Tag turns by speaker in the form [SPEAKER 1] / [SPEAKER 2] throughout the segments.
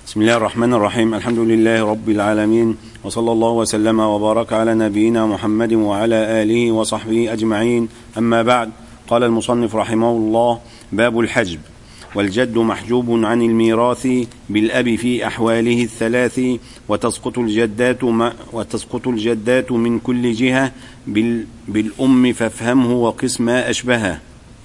[SPEAKER 1] بسم الله الرحمن الرحيم. الحمد لله رب العالمين، وصلى الله وسلم وبارك على نبينا محمد وعلى آله وصحبه أجمعين. أما بعد، قال المصنف رحمه الله: باب الحجب. والجد محجوب عن الميراث بالأب في أحواله الثلاث، وتسقط الجدات من كل جهة بالأم فافهمه وقس ما أشبهه.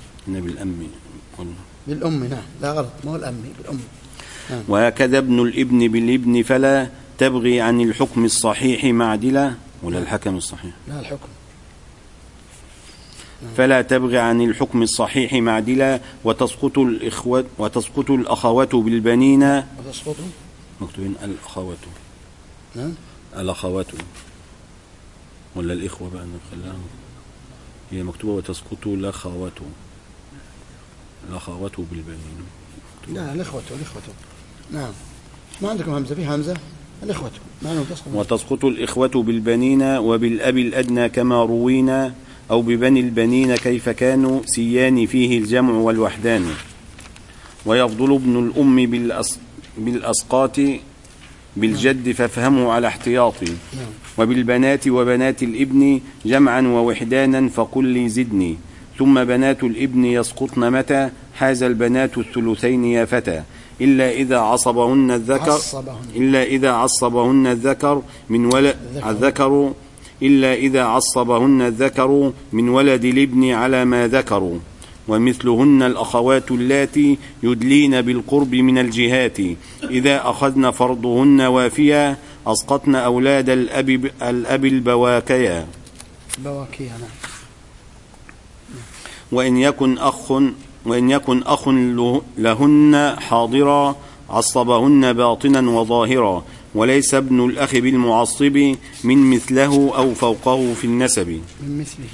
[SPEAKER 2] بالأم، نعم، لا غلط، ما هو الأم، بالأم.
[SPEAKER 1] وهكذا ابن الابن بالابن، فلا تبغي عن الحكم الصحيح معدلا، ولا الحكم الصحيح،
[SPEAKER 2] لا الحكم،
[SPEAKER 1] فلا تبغي عن الحكم الصحيح معدلا. وتسقط الأخوات بالبنين، مكتوبين الأخوات، الأخوات ولا الإخوة بقى نخليها، هي مكتوبة وتسقط الأخوات بالبنين.
[SPEAKER 2] لا الإخوة، نعم، ما عندكم همزة، في همزة الإخوة،
[SPEAKER 1] وتسقط الإخوة بالبنين وبالأب الأدنى كما روينا، أو ببني البنين كيف كانوا سيان فيه الجمع والوحدان. ويفضل ابن الأم بالأسقاط بالجد فافهمه على احتياطي. وبالبنات وبنات الابن جمعا ووحدانا فقل لي زدني. ثم بنات الابن يسقطن متى حاز البنات الثلثين يا فتى، إلا إذا عصبهن الذكر من ولد الابن على ما ذكروا. ومثلهن الأخوات اللاتي يدلين بالقرب من الجهات، إذا أخذن فرضهن وافيا أسقطن أولاد الأب البواكيا. وإن يكن أخ لهن حاضرا عصبهن باطنا وظاهرا، وليس ابن الأخ بالمعصب من مثله أو فوقه في النسب.
[SPEAKER 2] من مثله.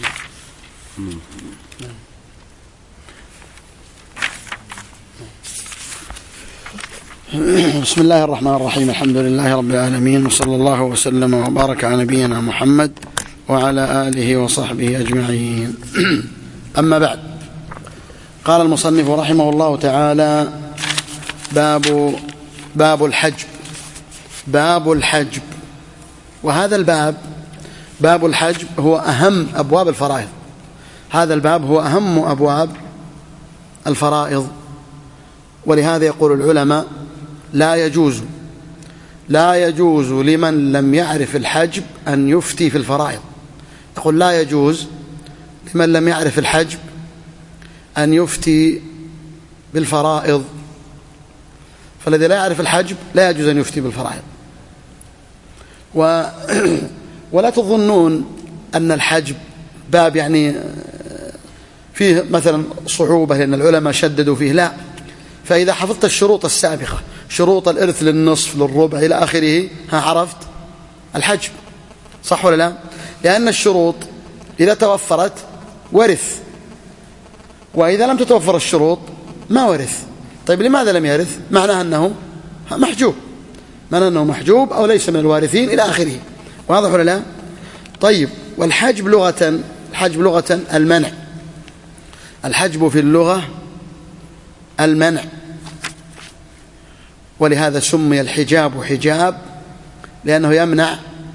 [SPEAKER 2] بسم الله الرحمن الرحيم. الحمد لله رب العالمين، وصلى الله وسلم وبارك على نبينا محمد وعلى آله وصحبه أجمعين. أما بعد، قال المصنف رحمه الله تعالى: باب الحجب. وهذا الباب، باب الحجب، هو أهم أبواب الفرائض. هذا الباب هو أهم أبواب الفرائض، ولهذا يقول العلماء: لا يجوز لمن لم يعرف الحجب أن يفتي في الفرائض. يقول لا يجوز لمن لم يعرف الحجب أن يفتي بالفرائض، فالذي لا يعرف الحجب لا يجوز أن يفتي بالفرائض. ولا تظنون أن الحجب باب يعني فيه مثلا صعوبة لأن العلماء شددوا فيه، لا. فإذا حفظت الشروط السابقة، شروط الإرث للنصف للربع إلى آخره، عرفت الحجب، صح ولا لا؟ لأن الشروط إذا توفرت ورث، وإذا لم تتوفر الشروط ما ورث. طيب لماذا لم يرث؟ معناه أنه محجوب أو ليس من الوارثين إلى آخره، واضح ولا لا؟ طيب، والحجب لغة المنع. الحجب في اللغة المنع، ولهذا سمي الحجاب حجاب، لأنه يمنع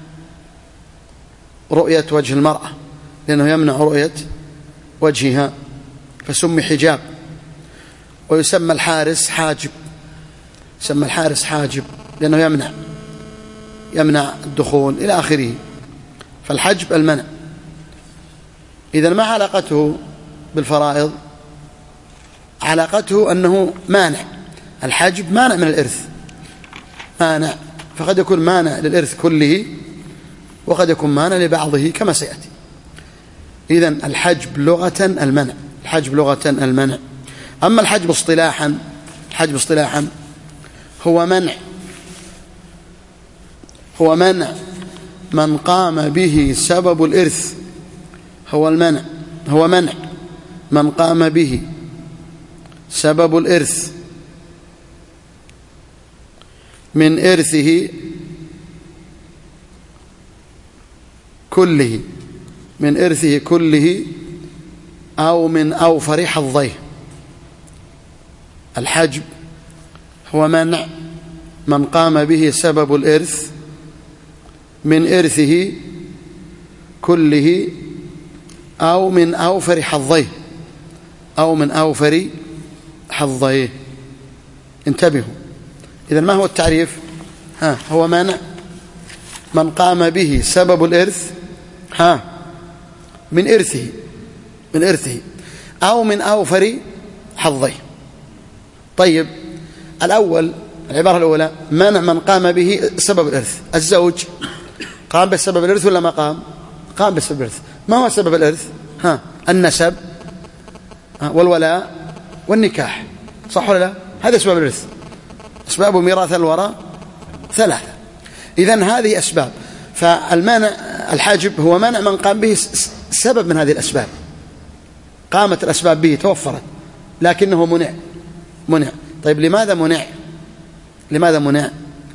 [SPEAKER 2] رؤية وجه المرأة، لأنه يمنع رؤية وجهها، فسمي حجاب. ويسمى الحارس حاجب، يسمى الحارس حاجب لأنه يمنع الدخول إلى آخره. فالحجب المنع. إذن ما علاقته بالفرائض؟ علاقته أنه مانع. الحجب مانع من الإرث، مانع، فقد يكون مانع للإرث كله، وقد يكون مانع لبعضه كما سيأتي. إذن الحجب لغة المنع، الحجب لغة المنع. أما الحجب اصطلاحا هو منع من قام به سبب الإرث. هو منع من قام به سبب الإرث من إرثه كله أو من أوفر حظيه. الحجب هو منع من قام به سبب الإرث من إرثه كله أو من أوفر حظيه، أو من أوفر حظيه. انتبهوا، إذن ما هو التعريف؟ هو مانع من قام به سبب الإرث من إرثه أو من أوفر حظيه. طيب الأول، العبارة الأولى منع من قام به سبب الإرث. الزوج قام بسبب الإرث ولا ما قام؟ قام بسبب الإرث. ما هو سبب الإرث؟ النسب والولاء والنكاح، صح ولا لا؟ هذا أسباب الإرث. أسباب ميراث الوراء ثلاثة. إذن هذه أسباب. فالمانع الحاجب هو مانع من قام به سبب من هذه الأسباب، قامت الأسباب به، توفرت، لكنه منع. طيب لماذا منع؟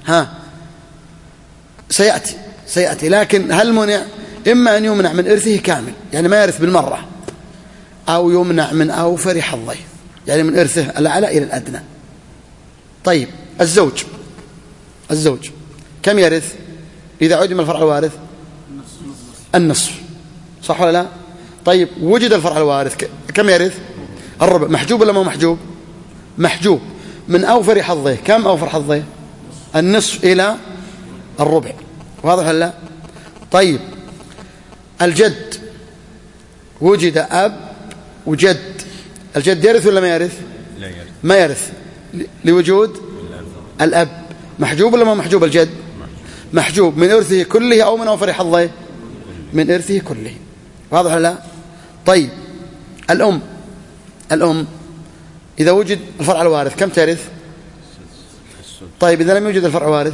[SPEAKER 2] سيأتي. لكن هل منع؟ إما أن يمنع من إرثه كامل، يعني ما يرث بالمرة، أو يمنع من أوفر حظيه، يعني من إرثه الأعلى إلى الأدنى. طيب الزوج كم يرث إذا عدم الفرع الوارث؟ النصف، صح ولا لا؟ طيب وجد الفرع الوارث كم يرث؟ الربع. محجوب ولا ما محجوب؟ محجوب. من أوفر حظيه، كم أوفر حظيه؟ النصف إلى الربع، واضح ولا لا؟ طيب الجد وجد أب وجد، الجد يرث ولا ما يرث؟ ما يرث لوجود الأب. محجوب ولا ما محجوب الجد؟ محجوب. من إرثه كله أو من أوفر حظيه؟ من إرثه كله، واضح ولا لا؟ طيب الأم إذا وجد الفرع الوارث كم ترث؟ طيب إذا لم يوجد الفرع الوارث؟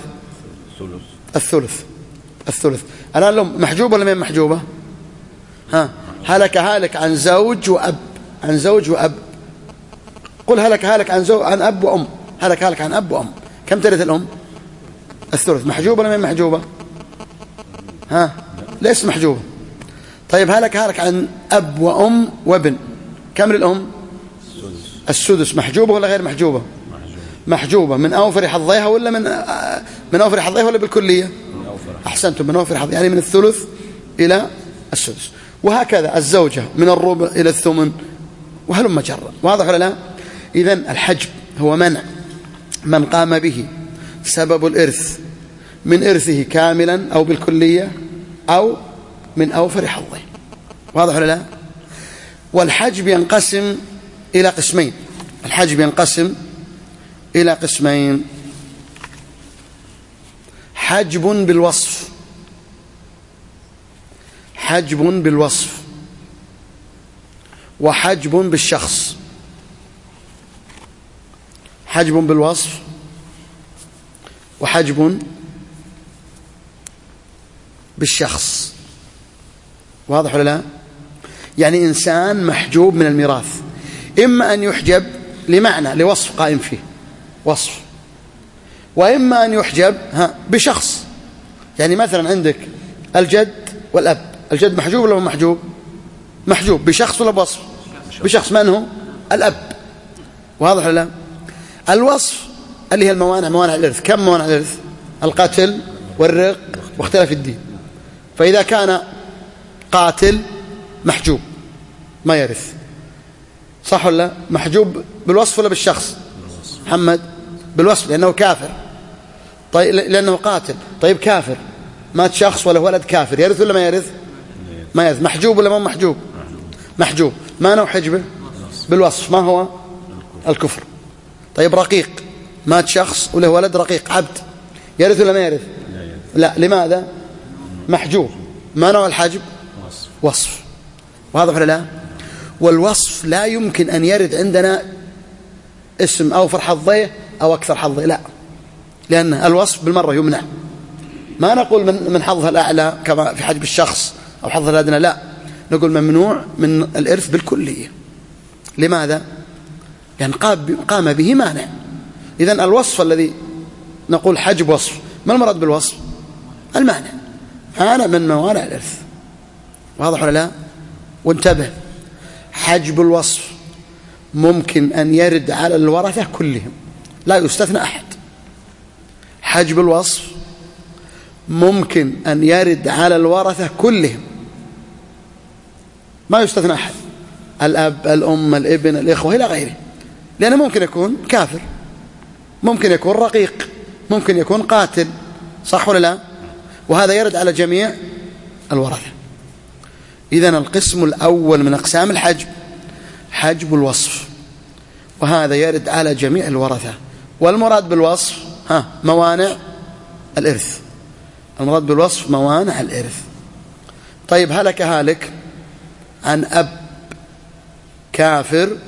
[SPEAKER 2] الثلث. الآن الأم محجوبة ولا ما محجوبة؟ هلك عن زوج وأب. قل هلك عن أب وأم. هلك عن أب وأم. كم ترث الأم؟ الثلث. محجوبة ولا ما محجوبة؟ ليس محجوبة. طيب هلك من أب وأم وابن، كم للأم؟ السدس. محجوبة ولا غير محجوبة؟ محجوبة. من أوفر حظيها ولا من أوفر حظيها ولا بالكلية؟ أحسنتم، من أوفر حظيها، يعني من الثلث إلى السدس. وهكذا الزوجة من الربع إلى الثمن، وهلم جرا، واضح ولا لا؟ إذن الحجب هو منع من قام به سبب الإرث من إرثه كاملا أو بالكلية أو من أوفر حظه، واضح ولا لا؟ والحجب ينقسم إلى قسمين. حجب بالوصف، وحجب بالشخص. حجب بالوصف وحجب بالشخص، واضح ولا لا؟ يعني إنسان محجوب من الميراث، إما أن يحجب لمعنى لوصف قائم فيه وصف، وإما أن يحجب بشخص. يعني مثلا عندك الجد والأب، الجد محجوب ولا محجوب؟ محجوب بشخص ولا بوصف؟ بشخص. من هو؟ الأب، واضح ولا لا؟ الوصف اللي هي موانع الإرث. كم موانع الإرث؟ القتل والرق واختلاف الدين. فإذا كان قاتل محجوب ما يرث، صح ولا لا؟ محجوب بالوصف ولا بالشخص؟ محمد بالوصف، لأنه كافر. طيب لأنه قاتل. طيب كافر مات شخص ولا ولد كافر، يرث ولا ما يرث؟ ما يرث. محجوب ولا ما محجوب؟ محجوب. ما نوع حجبه؟ بالوصف. ما هو؟ الكفر. طيب رقيق مات شخص وله ولد رقيق عبد، يرث ولا ما يرث؟ لا. لماذا؟ محجوب. ما نوع الحجب؟ وصف، واضح ولا لا؟ والوصف لا يمكن أن يرد عندنا اسم أوفر حظيه أو أكثر حظيه، لا، لأن الوصف بالمرة يمنع. ما نقول من حظها الأعلى كما في حجب الشخص أو حظها الأدنى، لا، نقول ممنوع من الإرث بالكلية. لماذا؟ لأن قام به مانع. إذن الوصف الذي نقول حجب وصف، ما المراد بالوصف؟ المانع، مانع من موانع الإرث، واضح ولا لا؟ وانتبه، حجب الوصف ممكن أن يرد على الورثة كلهم، لا يستثنى أحد. حجب الوصف ممكن أن يرد على الورثة كلهم، ما يستثنى أحد، الأب، الأم، الابن، الإخوة إلى غيره، لأنه ممكن يكون كافر، ممكن يكون رقيق، ممكن يكون قاتل، صح ولا لا؟ وهذا يرد على جميع الورثة. إذن القسم الأول من أقسام الحجب حجب الوصف، وهذا يرد على جميع الورثة. والمراد بالوصف موانع الإرث، المراد بالوصف موانع الإرث. طيب هلك هالك عن أب كافر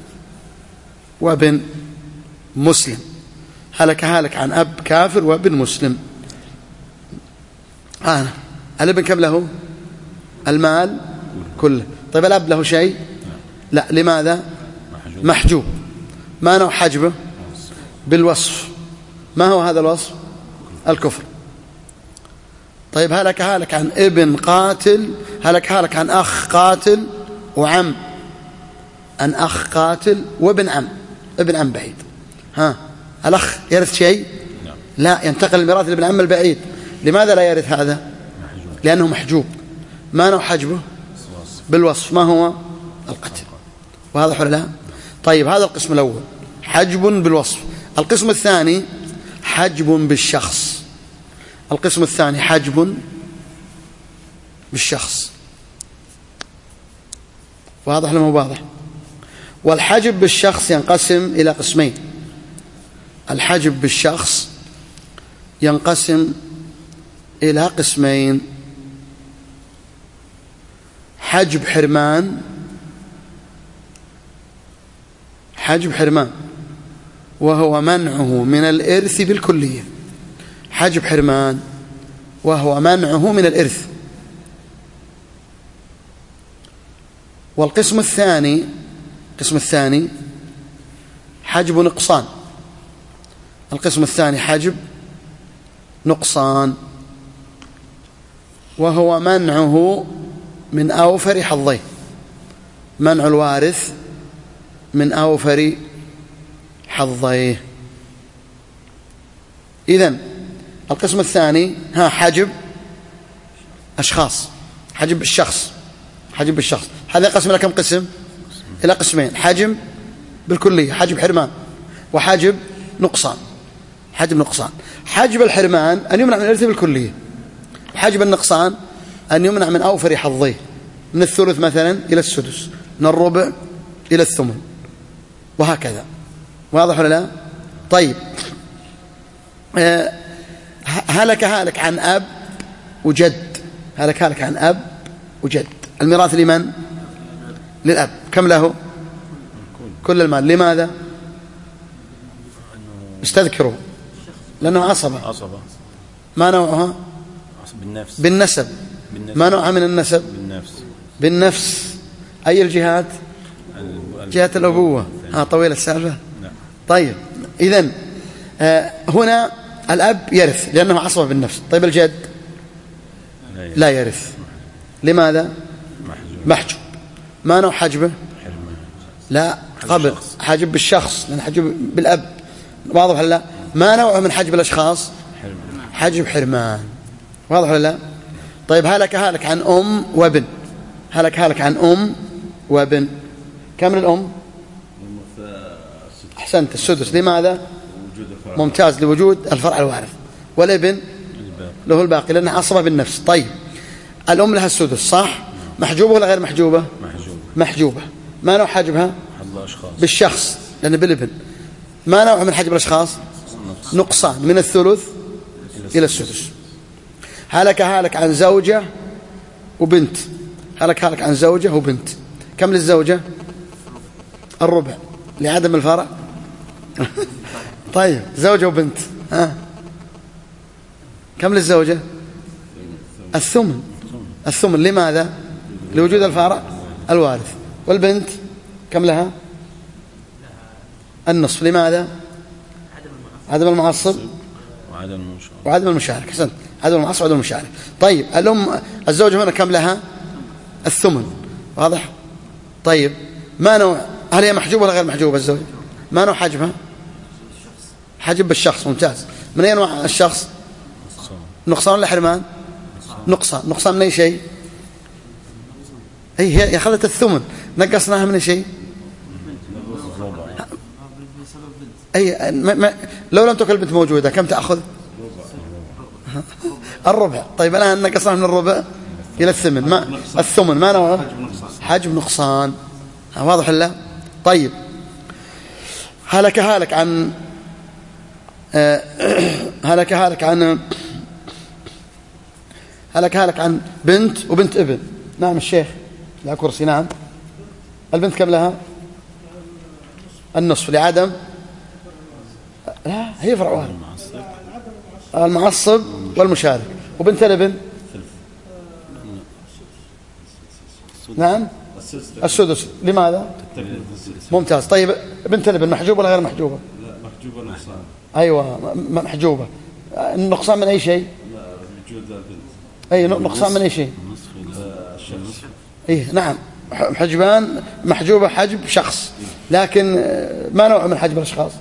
[SPEAKER 2] وابن مسلم، هلك هالك عن أب كافر وابن مسلم. الابن كم له؟ المال كله. طيب الأب له شيء؟ لا. لماذا؟ محجوب. ما نوع حجبه؟ بالوصف. ما هو هذا الوصف؟ الكفر. طيب هلك هالك عن ابن قاتل، هلك هالك عن أخ قاتل وعم، عن أخ قاتل وابن عم، ابن عم بعيد. الأخ يرث شيء؟ لا، ينتقل الميراث لابن عم البعيد. لماذا لا يرث هذا؟ لأنه محجوب. ما نوع حجبه؟ بالوصف. ما هو؟ القتل. واضح ولا لا؟ طيب هذا القسم الأول حجب بالوصف. القسم الثاني حجب بالشخص. القسم الثاني حجب بالشخص. واضح ولا مو واضح؟ والحجب بالشخص ينقسم إلى قسمين. الحجب بالشخص ينقسم إلى قسمين: حجب حرمان، حجب حرمان وهو منعه من الإرث بالكلية، حجب حرمان وهو منعه من الإرث. والقسم الثاني، القسم الثاني حجب نقصان. القسم الثاني حجب نقصان وهو منعه من أوفر حظيه، منع الوارث من أوفر حظيه. إذن القسم الثاني حجب أشخاص، حجب الشخص، حجب بالشخص. هذا ينقسم إلى كم قسم؟ إلى قسمين: حجب بالكلية، حجب حرمان، وحجب نقصان. حجب نقصان: حجب الحرمان أن يمنع من الإرث بالكلية، حجب النقصان أن يمنع من أوفر حظيه، من الثلث مثلا إلى السدس، من الربع إلى الثمن، وهكذا. واضح ولا لا؟ طيب هلك هالك عن أب وجد، هلك هالك عن أب وجد. الميراث لمن؟ للأب. كم له؟ كل المال. لماذا؟ استذكروا. لأنه عصبة. ما نوعها؟ بالنسب. ما نوعها من النسب؟ بالنفس. أي الجهات؟ جهة الأبوة. طويلة السالفة. طيب إذن هنا الأب يرث لأنه عصبة بالنفس. طيب الجد لا يرث. لماذا؟ محجوب. ما نوع حجبه؟ لا قبل حجب بالشخص، لأن حجب بالأب. واضح ولا لا؟ ما نوعه من حجب الأشخاص؟ حجب حرمان. واضح ولا لا؟ طيب هلك هالك عن أم وابن، هلك هالك عن أم وابن. كم الأم؟ أحسنت، السدس. لماذا؟ ممتاز، لوجود الفرع الوارث. والابن له الباقي لأنه عصبة بالنفس. طيب الأم لها السدس صح؟ محجوبة ولا غير محجوبة؟ محجوبة. ما نوع حجبها؟ بالشخص لأنه بالابن. ما نوع من حجب الأشخاص؟ نقصان، من الثلث إلى السدس. هلك هالك عن زوجة وبنت، هلك هالك عن زوجة وبنت. كم للزوجة؟ الربع لعدم الفرع. طيب زوجة وبنت كم للزوجة؟ الثمن. الثمن. لماذا؟ لوجود الفرع الوارث. والبنت كم لها؟ النصف. لماذا؟ عدم المعصب وعدم المشارك. حسنت، عدم المعصب وعدم المشارك. طيب الأم الزوجة هنا كم لها؟ الثمن. واضح؟ طيب ما نوع، هل هي محجوبة ولا غير محجوبة الزوجة؟ ما نوع حجبها؟ حجب بالشخص. ممتاز. من أي أنواع الشخص؟ نقصان ولا حرمان؟ نقصان من أي شيء؟ هي أخذت الثمن، نقصناها من أي شيء؟ لو لم تكن البنت موجودة كم تأخذ؟ الربع. طيب الآن نقصناها من الربع إلى الثمن، ما الثمن ما نوعه؟ حجب نقصان. واضح ولا؟ طيب هلك عن بنت وبنت ابن. نعم الشيخ لا كرسي. نعم البنت كم لها؟ النصف لعدم، لا هي فرع المعصب والمشارك. وبنت الابن نعم السدس. لماذا؟ ممتاز. طيب بنت الابن محجوبة ولا غير محجوبة؟
[SPEAKER 3] لا محجوبة نقصان.
[SPEAKER 2] أيوة محجوبة. النقصان من أي شيء؟
[SPEAKER 3] لا وجود البنت.
[SPEAKER 2] أي نقصان من أي شيء؟ إيه نعم محجوبة حجب شخص، لكن ما نوع من حجب الأشخاص؟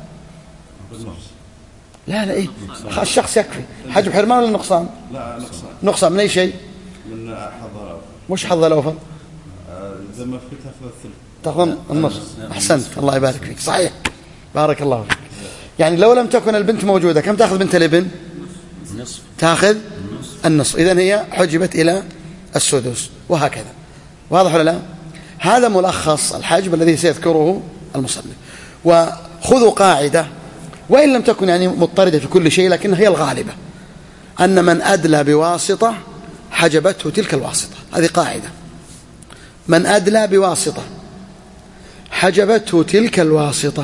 [SPEAKER 2] لا إيه الشخص يكفي. حجب حرمان ولا نقصان؟
[SPEAKER 3] لا
[SPEAKER 2] نقصان من أي شيء؟
[SPEAKER 3] من حظ الأوفر.
[SPEAKER 2] مش حظ الأوفر؟
[SPEAKER 3] إذا ما فتها فالثلث
[SPEAKER 2] تأخذ النصف. أحسنت الله يبارك فيك. صحيح بارك الله فيك. يعني لو لم تكن البنت موجودة كم تأخذ بنت الابن؟
[SPEAKER 1] نصف.
[SPEAKER 2] تأخذ النصف. إذن هي حجبت إلى السدس وهكذا. واضح ولا لا؟ هذا ملخص الحجب الذي سيذكره المصنف. وخذوا قاعدة وإن لم تكن يعني مضطردة في كل شيء لكن هي الغالبة، أن من أدلى بواسطة حجبته تلك الواسطة. هذه قاعدة، من أدلى بواسطة حجبته تلك الواسطة.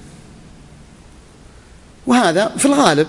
[SPEAKER 2] وهذا في الغالب،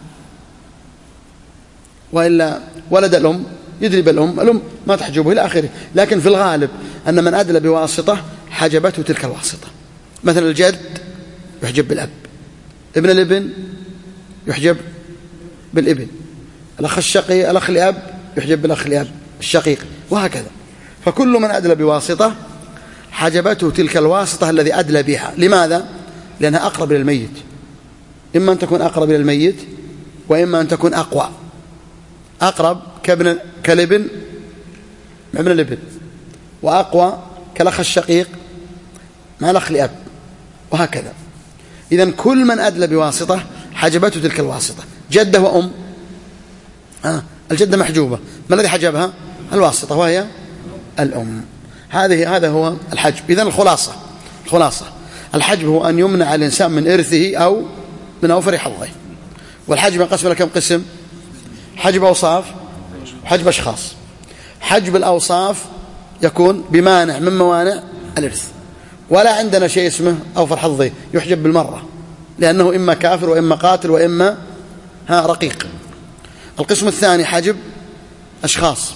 [SPEAKER 2] وإلا ولد الأم يدري بالأم ما تحجبه إلى آخره، لكن في الغالب أن من أدلى بواسطة حجبته تلك الواسطة. مثلا الجد يحجب بالأب، ابن الابن يحجب بالابن، الأخ الشقي الأخ الأب يحجب بالأخ الأب الشقيق، وهكذا. فكل من أدلى بواسطة حجبته تلك الواسطة الذي أدلى بها. لماذا؟ لأنها أقرب إلى الميت، إما أن تكون أقرب إلى الميت وإما أن تكون أقوى. أقرب كالابن مع ابن الابن، وأقوى كالأخ الشقيق مع الأخ الأب، وهكذا. إذن كل من أدلى بواسطة حجبته تلك الواسطة. جدة وأم، الجدة محجوبة، ما الذي حجبها؟ الواسطة وهي الأم. هذا هو الحجب. إذن الخلاصة الحجب هو أن يمنع الإنسان من إرثه أو من أوفر حظه. والحجب ينقسم إلى كم قسم؟ حجب أوصاف وحجب أشخاص. حجب الأوصاف يكون بمانع من موانع الإرث، ولا عندنا شيء اسمه أوفر حظه، يحجب بالمرة، لأنه إما كافر وإما قاتل وإما رقيق. القسم الثاني حجب أشخاص.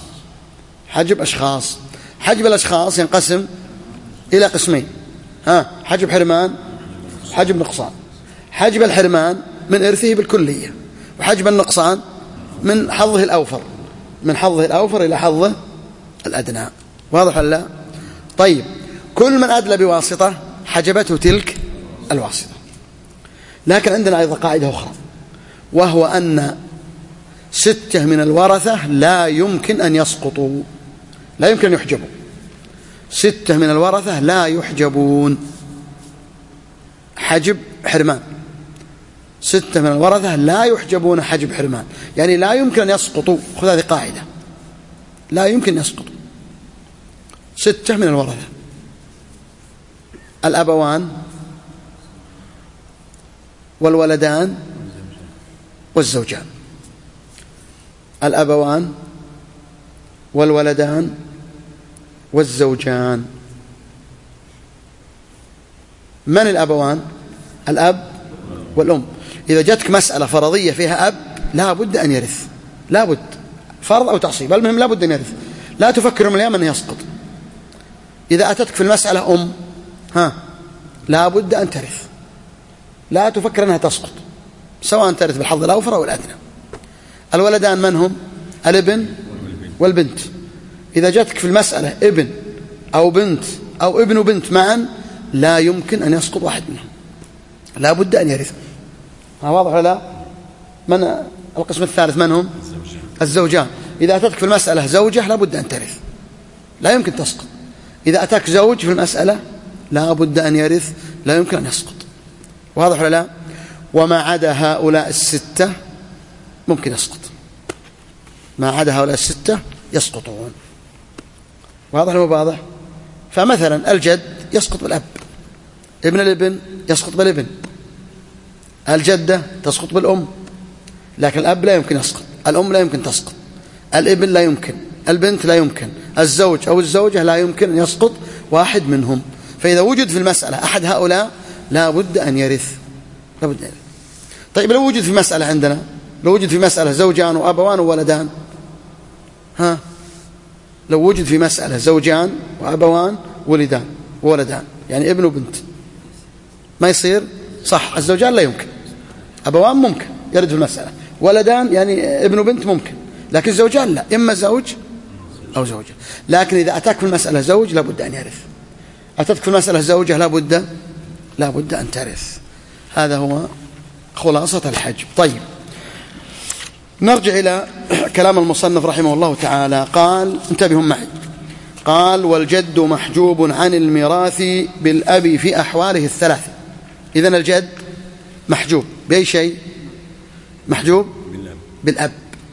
[SPEAKER 2] حجب الأشخاص ينقسم إلى قسمين، حجب حرمان، حجب نقصان. حجب الحرمان من إرثه بالكلية، وحجب النقصان من حظه الأوفر إلى حظه الأدنى. واضح ولا لا؟ طيب كل من أدلى بواسطة حجبته تلك الواسطة. لكن عندنا أيضا قاعدة أخرى، وهو أن 6 من الورثة لا يمكن أن يسقطوا، لا يمكن أن يحجبوا. 6 من الورثة لا يحجبون. حجب حرمان، 6 من الورثة لا يحجبون حجب حرمان، يعني لا يمكن أن يسقطوا. خذ هذه قاعدة، لا يمكن يسقطوا. 6 من الورثة: الأبوان والولدان والزوجان. الأبوان والولدان والزوجان. من الأبوان؟ الأب والأم. إذا جاتك مسألة فرضية فيها أب لا بد أن يرث، لا بد، فرض أو تعصيب، المهم لا بد أن يرث، لا تفكر من اليوم أنه يسقط. إذا أتتك في المسألة أم لا بد أن ترث، لا تفكر أنها تسقط، سواء ترث بالحظ الأوفر أو الأدنى. الولدان من هم؟ الابن والبنت. إذا جاتك في المسألة ابن أو بنت أو ابن وبنت معا لا يمكن أن يسقط واحد منهم، لا بد أن يرث. واضح ولا لا؟ من القسم الثالث من هم؟ الزوجان. إذا أتتك في المسألة زوجة لا بد أن ترث، لا يمكن تسقط. إذا أتاك زوج في المسألة لا بد أن يرث، لا يمكن أن يسقط. واضح ولا لا؟ وما عدا هؤلاء الستة ممكن يسقط، ما عدا هؤلاء الستة يسقطون. واضح ولا واضح؟ فمثلا الجد يسقط بالأب، ابن الابن يسقط بالابن، الجدة تسقط بالأم، لكن الأب لا يمكن يسقط، الأم لا يمكن تسقط، الابن لا يمكن، البنت لا يمكن، الزوج أو الزوجة لا يمكن أن يسقط واحد منهم. فإذا وجد في المسألة أحد هؤلاء لا بد أن يرث، لا بد أن يرث. طيب لو وجد في مسألة عندنا، لو وجد في مسألة زوجان وأبوان وولدان، لو وجد في مسألة زوجان وأبوان وولدان يعني ابن وبنت، ما يصير؟ صح، الزوجان لا يمكن، أبوان ممكن يرد في المسألة، ولدان يعني ابن وبنت ممكن، لكن الزوجان لا، إما زوج أو زوجة. لكن إذا أتاك في المسألة زوج لا بد أن يرث، أتتك في المسألة زوجة لا بد أن ترث. هذا هو خلاصة الحجب. طيب نرجع إلى كلام المصنف رحمه الله تعالى. قال، انتبهوا معي، قال: والجد محجوب عن الميراث بالأب في أحواله الثلاث. إذن الجد محجوب بأي شيء؟ محجوب بالأب.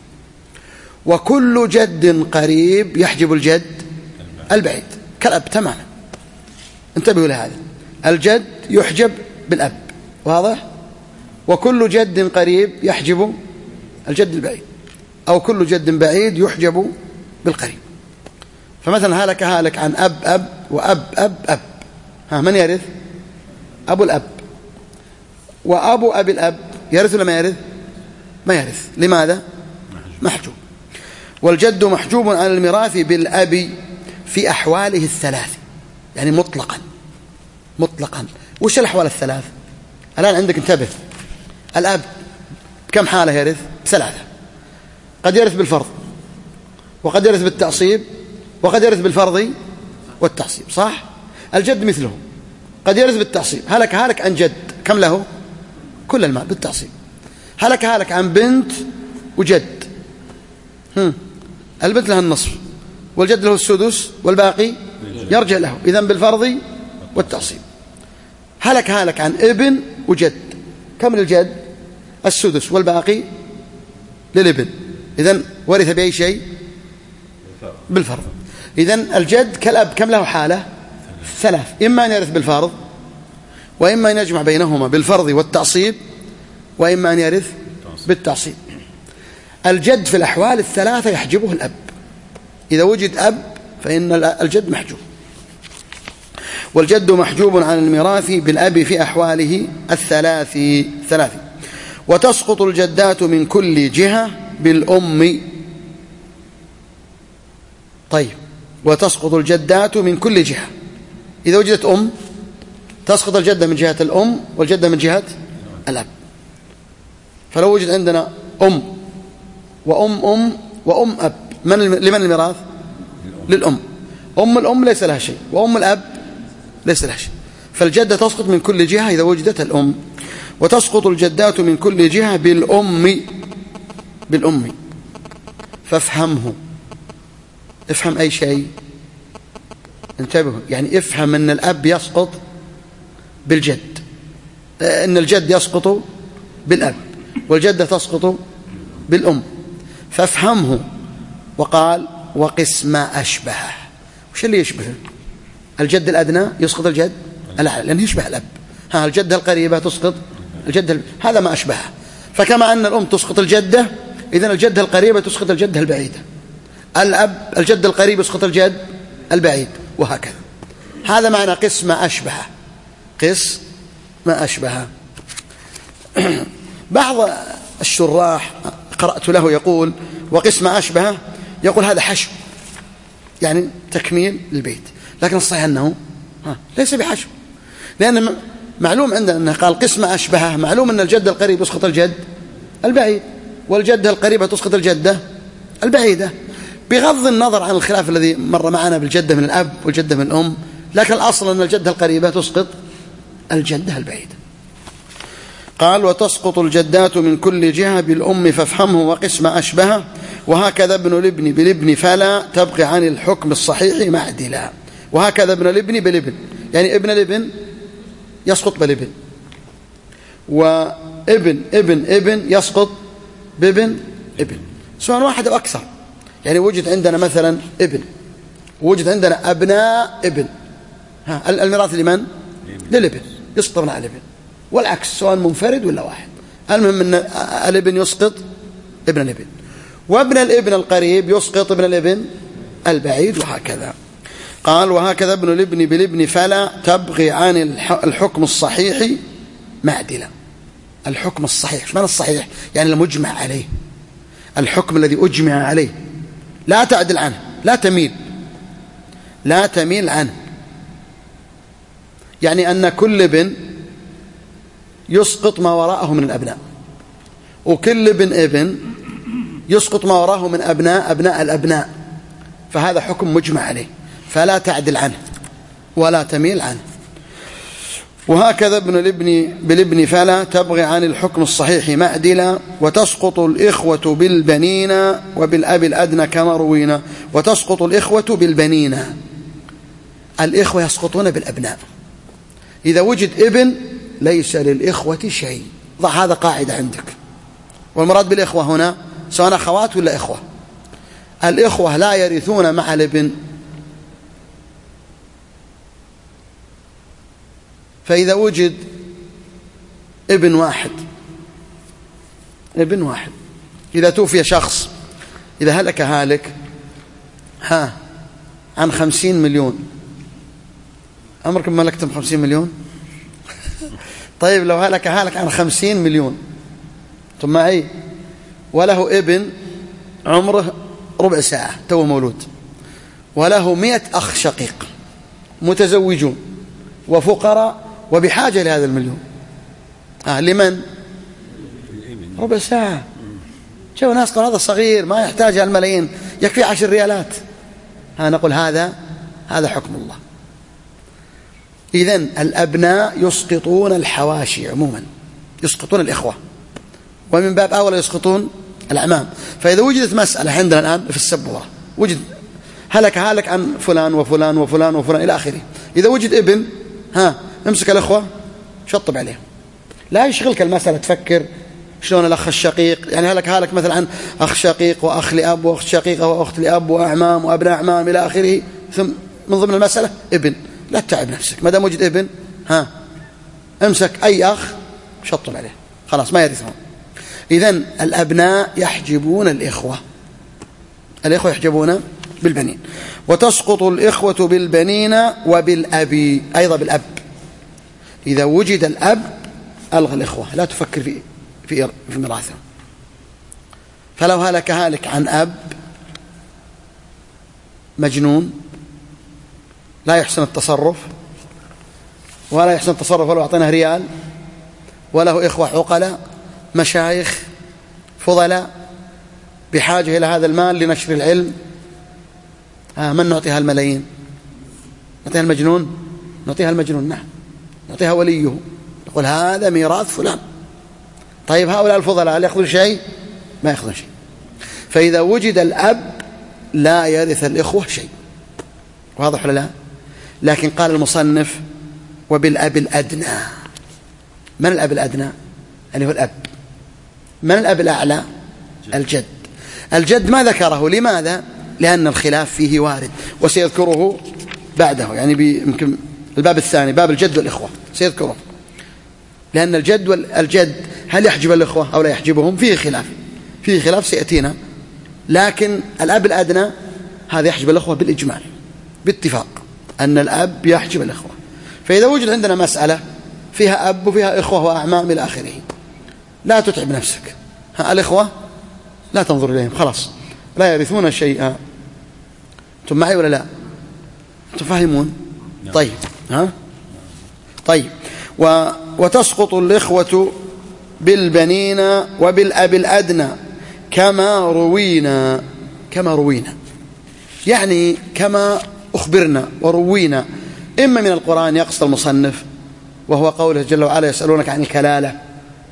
[SPEAKER 2] وكل جد قريب يحجب الجد البعيد كالأب تماما. انتبهوا لهذا، الجد يحجب بالأب، واضح؟ وكل جد قريب يحجب الجد البعيد، أو كل جد بعيد يحجب بالقريب. فمثلا هالك عن أب وأب أب، من يرث؟ أبو الأب. وأبو أبي الأب يرث ولا ما يرث؟ ما يرث. لماذا؟ محجوب. والجد محجوب عن الميراث بالأب في أحواله الثلاث، يعني مطلقا. وش الأحوال الثلاث؟ الآن عندك انتبه، الأب كم حالة يرث؟ 3. قد يرث بالفرض، وقد يرث بالتعصيب، وقد يرث بالفرض والتعصيب، صح؟ الجد مثله، قد يرث بالتعصيب. هلك عن جد كم له؟ كل المال بالتعصيب. هلك عن بنت وجد، البنت لها النصف والجد له السدس والباقي يرجع له، إذن بالفرض والتعصيب. هلك عن ابن وجد، كم للجد؟ السدس والباقي للابن، إذن ورث بأي شيء؟ بالفرض. إذن الجد كالأب كم له حالة؟ 3، إما أن يرث بالفرض، وإما أن يجمع بينهما بالفرض والتعصيب، وإما أن يرث بالتعصيب. الجد في الأحوال الثلاثة يحجبه الأب. إذا وجد أب فإن الجد محجوب. والجد محجوب عن الميراث بالأب في أحواله الثلاث. وتسقط الجدات من كل جهة بالأم. طيب، وتسقط الجدات من كل جهة. إذا وجدت أم تسقط الجدة من جهة الأم والجدة من جهة الأب. فلو وجد عندنا أم وأم أب، لمن الميراث؟ للأم. أم الأم ليس لها شيء، وأم الأب ليس لها شيء، فالجدة تسقط من كل جهة إذا وجدت الأم. وتسقط الجدات من كل جهة بالأم. فافهمه، افهم أي شيء، انتبهوا، يعني افهم أن الأب يسقط بالجد، أن الجد يسقط بالأب، والجدة تسقط بالأم. فافهمه. وقال: وقس ما أشبهه. وش اللي يشبهه؟ الجد الأدنى يسقط الجد الأعلى لأنه يشبه الأب. الجدة القريبة تسقط الجدة، هذا ما أشبهه. فكما أن الأم تسقط الجدة، إذن الجدة القريبة تسقط الجدة البعيدة. الأب الجد القريب يسقط الجد البعيد، وهكذا. هذا معنى قس ما أشبهه، قس ما أشبهه. بعض الشراح قرأت له يقول: وقس ما أشبهه، يقول هذا حشو، يعني تكميل للبيت. لكن الصحيح أنه ليس بحشو، لأن معلوم عندنا أنه قال قس ما أشبهه، معلوم أن الجد القريب يسقط الجد البعيد، والجدة القريبة تسقط الجدة البعيدة، بغض النظر عن الخلاف الذي مر معنا بالجدة من الأب والجدة من الأم، لكن الأصل أن الجدة القريبة تسقط الجدة البعيدة. قال وتسقط الجدات من كل جهة بالأم فافهمه وقسم أشبهه وهكذا ابن الابن بالابن فلا تبقي عن الحكم الصحيح معدلا. وهكذا ابن الابن بالابن، يعني ابن الابن يسقط بالابن، وابن ابن ابن يسقط بابن ابن، سواء واحد أو أكثر. يعني وجد عندنا مثلا ابن، وجد عندنا أبناء ابن، الميراث لمن؟ للابن، يسقط ابناء الابن، والعكس سواء منفرد ولا واحد. المهم أن الابن يسقط ابن الابن، وابن الابن القريب يسقط ابن الابن البعيد، وهكذا. قال وهكذا ابن الابن بالابن فلا تبغي عن الحكم الصحيح معدلا. الحكم الصحيح، ايش معنى الصحيح؟ يعني المجمع عليه، الحكم الذي أجمع عليه، لا تعدل عنه، لا تميل عنه. يعني أن كل ابن يسقط ما وراءه من الأبناء، وكل ابن يسقط ما وراءه من أبناء الأبناء، فهذا حكم مجمع عليه، فلا تعدل عنه ولا تميل عنه. وهكذا ابن الابن بالابن فلا تبغي عن الحكم الصحيح معدلا. وتسقط الإخوة بالبنين وبالأب الأدنى كما روينا. وتسقط الإخوة بالبنين، الإخوة يسقطون بالأبناء. إذا وجد ابن ليس للإخوة شيء، ضع هذا قاعدة عندك. والمراد بالإخوة هنا سواء أخوات ولا إخوة. الإخوة لا يرثون مع الابن، فإذا وجد ابن واحد، إذا توفي شخص، إذا هلك هالك عن 50 مليون، عمركم ملكتم 50 مليون؟ طيب لو هلك عن 50 مليون ثم معي، وله ابن عمره ربع ساعة تو مولود، وله 100 أخ شقيق متزوجون وفقراء وبحاجة لهذا المليون، لمن؟ ربع ساعة. شوفوا ناس قالوا هذا صغير ما يحتاج الملايين، يكفي 10 ريالات. نقول هذا حكم الله. إذن الأبناء يسقطون الحواشي عموما، يسقطون الإخوة، ومن باب أولى يسقطون الأعمام. فإذا وجدت مسألة عندنا الآن في السبورة، وجد هلك عن فلان وفلان وفلان وفلان إلى آخره، إذا وجد ابن امسك الأخوة شطب عليهم، لا يشغلك المسألة تفكر شلون الأخ الشقيق، يعني هلك مثلا عن أخ شقيق وأخ لأب وأخت شقيقة وأخت لأب وأعمام وأبناء أعمام إلى آخره، ثم من ضمن المسألة ابن. لا تتعب نفسك، ما دام وجد ابن امسك أي أخ شطب عليه، خلاص ما يرثون. إذن الأبناء يحجبون الإخوة يحجبون بالبنين. وتسقط الإخوة بالبنين وبالأب، أيضا بالأب. إذا وجد الأب ألغى الإخوة، لا تفكر في ميراثه. فلو هلك عن أب مجنون لا يحسن التصرف، ولا يحسن التصرف ولو أعطيناه ريال، وله إخوة عقلاء مشايخ فضلاء بحاجة إلى هذا المال لنشر العلم، من نعطيها الملايين؟ نعطيها المجنون؟ نعطيها المجنون، نعم، نعطيها وليه، نقول هذا ميراث فلان. طيب هؤلاء الفضلاء هل يأخذون شيء؟ ما يأخذون شيء. فإذا وجد الأب لا يرث الإخوة شيء، واضح ولا لا؟ لكن قال المصنف وبالأب الأدنى. من الأب الأدنى؟ يعني هو الأب. من الأب الأعلى؟ الجد. الجد ما ذكره، لماذا؟ لأن الخلاف فيه وارد وسيذكره بعده، يعني يمكن الباب الثاني باب الجد والإخوة سيذكره، لأن الجد هل يحجب الإخوة أو لا يحجبهم؟ فيه خلاف سيأتينا. لكن الأب الأدنى هذا يحجب الإخوة بالإجماع باتفاق أن الأب يحجب الإخوة. فإذا وجد عندنا مسألة فيها أب وفيها إخوة وأعمام إلى آخره، لا تتعب نفسك، الإخوة لا تنظر إليهم، خلاص لا يرثون شيئا. أنتم معي ولا لا؟ أنتم فاهمون؟ طيب طيب. وتسقط الإخوة بالبنين وبالأب الأدنى كما روينا. يعني كما أخبرنا وروينا، إما من القرآن يقصد المصنف وهو قوله جل وعلا يسألونك عن الكلالة،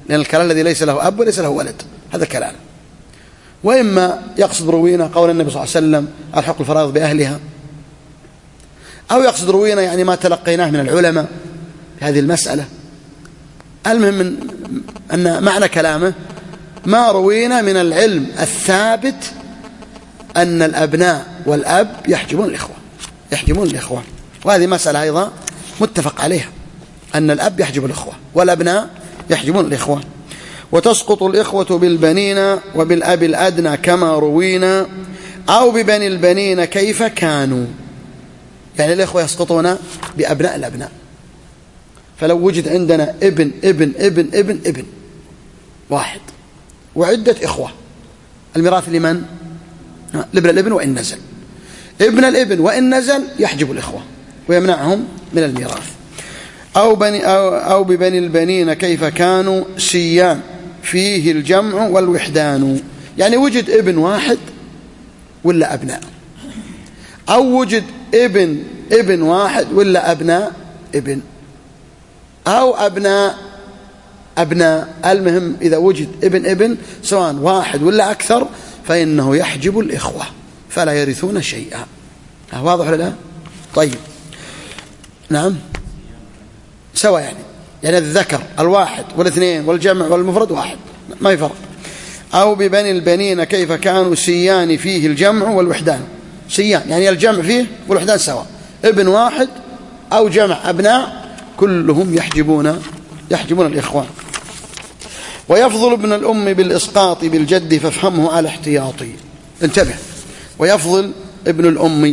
[SPEAKER 2] لأن الكلام الذي ليس له أب وليس له ولد هذا كلام. وإما يقصد روينا قول النبي صلى الله عليه وسلم الحق الفرائض بأهلها، أو يقصد روينا يعني ما تلقيناه من العلماء في هذه المسألة. المهم من أن معنى كلامه ما روينا من العلم الثابت أن الأبناء والأب يحجبون الإخوة، وهذه مسألة أيضا متفق عليها، أن الأب يحجب الإخوة والأبناء يحجبون الإخوة. وتسقط الإخوة بالبنين وبالأب الأدنى كما روينا أو ببني البنين كيف كانوا، يعني الإخوة يسقطون بأبناء الأبناء. فلو وجد عندنا ابن ابن ابن ابن ابن واحد وعدة إخوة، الميراث لمن؟ لابن الابن وإن نزل. ابن الابن وإن نزل يحجب الإخوة ويمنعهم من الميراث. أو ببني البنين كيف كانوا سيان فيه الجمع والوحدان، يعني وجد ابن واحد ولا أبناء، أو وجد ابن واحد ولا أبناء ابن، أو أبناء. المهم إذا وجد ابن سواء واحد ولا أكثر فإنه يحجب الإخوة فلا يرثون شيئا. واضح ولا لا؟ طيب نعم سوا، يعني الذكر الواحد والاثنين والجمع والمفرد واحد ما يفرق. أو ببني البنين كيف كانوا سيان فيه الجمع والوحدان، سيان يعني الجمع فيه والوحدان سوا، ابن واحد أو جمع أبناء كلهم يحجبون الإخوان. ويفضل ابن الأم بالإسقاط بالجد فافهمه على احتياطي. انتبه، ويفضل ابن الأم.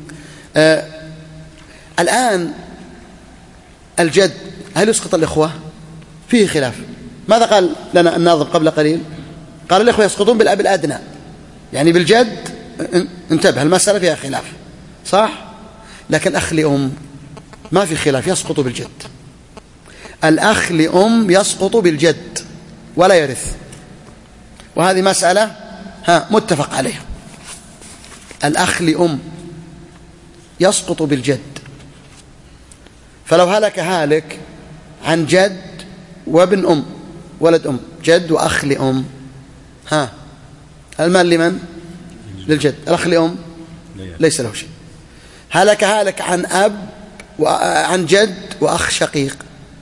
[SPEAKER 2] الآن الجد هل يسقط الإخوة؟ فيه خلاف. ماذا قال لنا الناظم قبل قليل؟ قال الإخوة يسقطون بالأب الأدنى، يعني بالجد. انتبه، المسألة فيها خلاف صح، لكن أخ لأم ما في خلاف، يسقط بالجد. الأخ لأم يسقط بالجد ولا يرث، وهذه مسألة متفق عليها. الأخ لأم يسقط بالجد، فلو هلك هالك عن جد وابن أم ولد أم، جد وأخ لأم، المال لمن؟ للجد. الأخ لأم ليس له شيء. هلك عن أب وعن جد وأخ شقيق،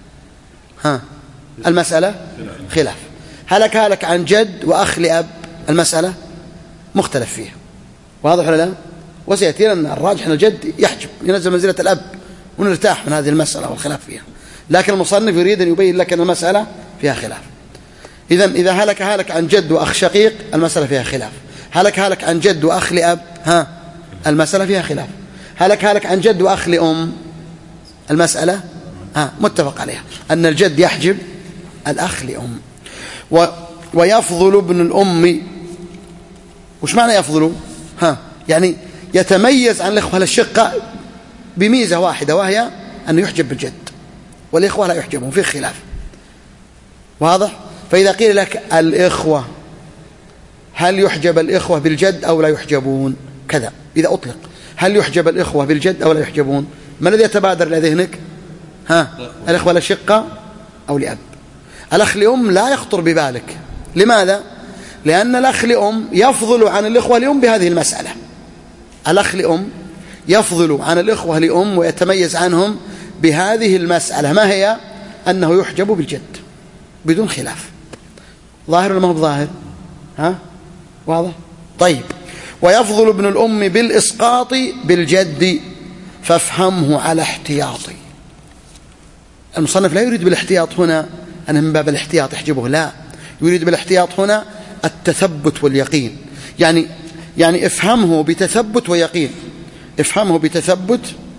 [SPEAKER 2] المسألة خلاف. هلك عن جد وأخ لأب، المسألة مختلف فيها. واضح ولا لا؟ وسيأتي لنا الراجح أن الجد يحجب ينزل منزلة الأب، ونرتاح من هذه المسألة والخلاف فيها. لكن المصنف يريد أن يبين لك أن المسألة فيها خلاف. إذا هلك عن جد وأخ شقيق، المسألة فيها خلاف. هلك عن جد وأخ لأب، المسألة فيها خلاف. هلك عن جد وأخ لأم، المسألة متفق عليها أن الجد يحجب الأخ لأم. ويفضل ابن الأم، وش معنى يفضل؟ يعني يتميز عن الإخوة الشقة بميزة واحدة، وهي أنه يحجب بالجد، والإخوة لا يحجبون، فيه خلاف. واضح؟ فإذا قيل لك الإخوة هل يحجب الإخوة بالجد أو لا يحجبون كذا، إذا أطلق هل يحجب الإخوة بالجد أو لا يحجبون، ما الذي يتبادر إلى ذهنك؟ الإخوة الشقة أو لأب. الأخ لأم لا يخطر ببالك. لماذا؟ لأن الأخ لأم يفضل عن الإخوة لأم بهذه المسألة. الأخ لأم يفضل عن الإخوة لأم ويتميز عنهم بهذه المسألة، ما هي؟ أنه يحجب بالجد بدون خلاف. ظاهر ولا ما هو ظاهر؟ واضح؟ طيب. ويفضل ابن الأم بالإسقاط بالجد فافهمه على احتياطي. المصنف لا يريد بالاحتياط هنا أنه من باب الاحتياط يحجبه، لا، يريد بالاحتياط هنا التثبت واليقين. يعني افهمه بتثبت ويقين، افهمه بتثبت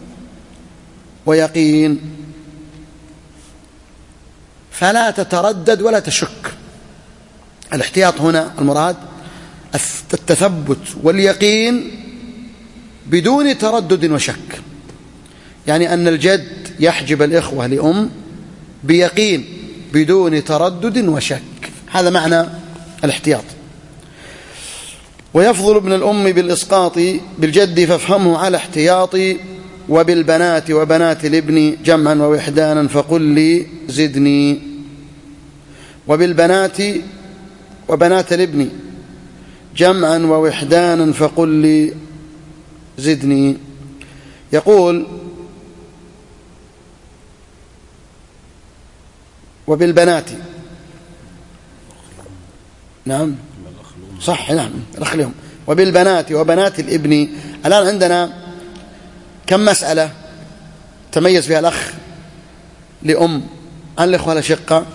[SPEAKER 2] ويقين، فلا تتردد ولا تشك. الاحتياط هنا المراد التثبت واليقين بدون تردد وشك، يعني أن الجد يحجب الإخوة لأم بيقين بدون تردد وشك، هذا معنى الاحتياط. ويفضل ابن الأم بالإسقاط بالجد فافهمه على احتياطي. وبالبنات وبنات الابن جمعا ووحدانا فقل لي زدني. وبالبنات وبنات الابن جمعا ووحدانا فقل لي زدني. يقول وبالبنات، نعم صح، نعم الأخ لهم. وبالبنات وبنات الابن. الآن عندنا كم مسألة تميز فيها الأخ لأم عن الإخوة الأشقة؟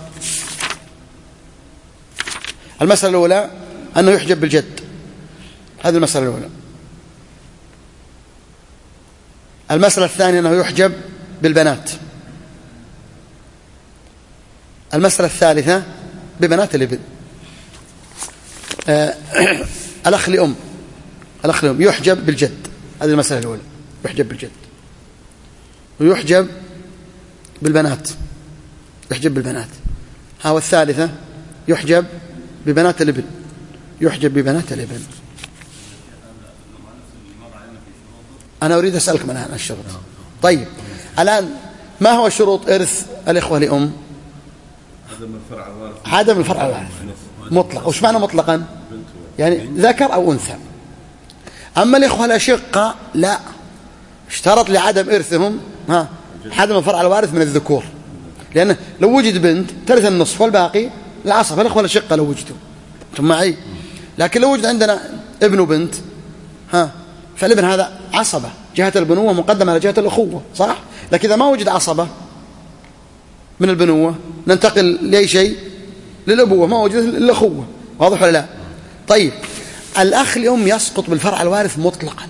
[SPEAKER 2] المسألة الأولى أنه يحجب بالجد، هذه المسألة الأولى. المسألة الثانية أنه يحجب بالبنات. المسألة الثالثة ببنات الابن. الأخ لأم يحجب بالجد، هذه المسألة الأولى، يحجب بالجد. ويحجب بالبنات، يحجب بالبنات. ها والثالثة يحجب ببنات الابن، يحجب ببنات الابن. أنا أريد أسألكم الآن الشروط. طيب الآن ما هو شروط إرث الإخوة لأم؟ عدم الفرع الوارث مطلق. وش معنى مطلقا؟ يعني ذكر أو أنثى. أما الإخوة الأشقة لا، اشترط لعدم إرثهم عدم الفرع الوارث من الذكور، لأنه لو وجد بنت ترث النصف والباقي العصبة. الإخوة الأشقة لو وجدوا، أنتم معي؟ لكن لو وجد عندنا ابن وبنت فالابن هذا عصبة، جهة البنوة مقدمة على جهة الأخوة، صح؟ لكن إذا ما وجد عصبة من البنوة ننتقل لأي شيء للأبوة، ما وجد الأخوة. واضح ولا لا؟ طيب الأخ الأم يسقط بالفرع الوارث مطلقا،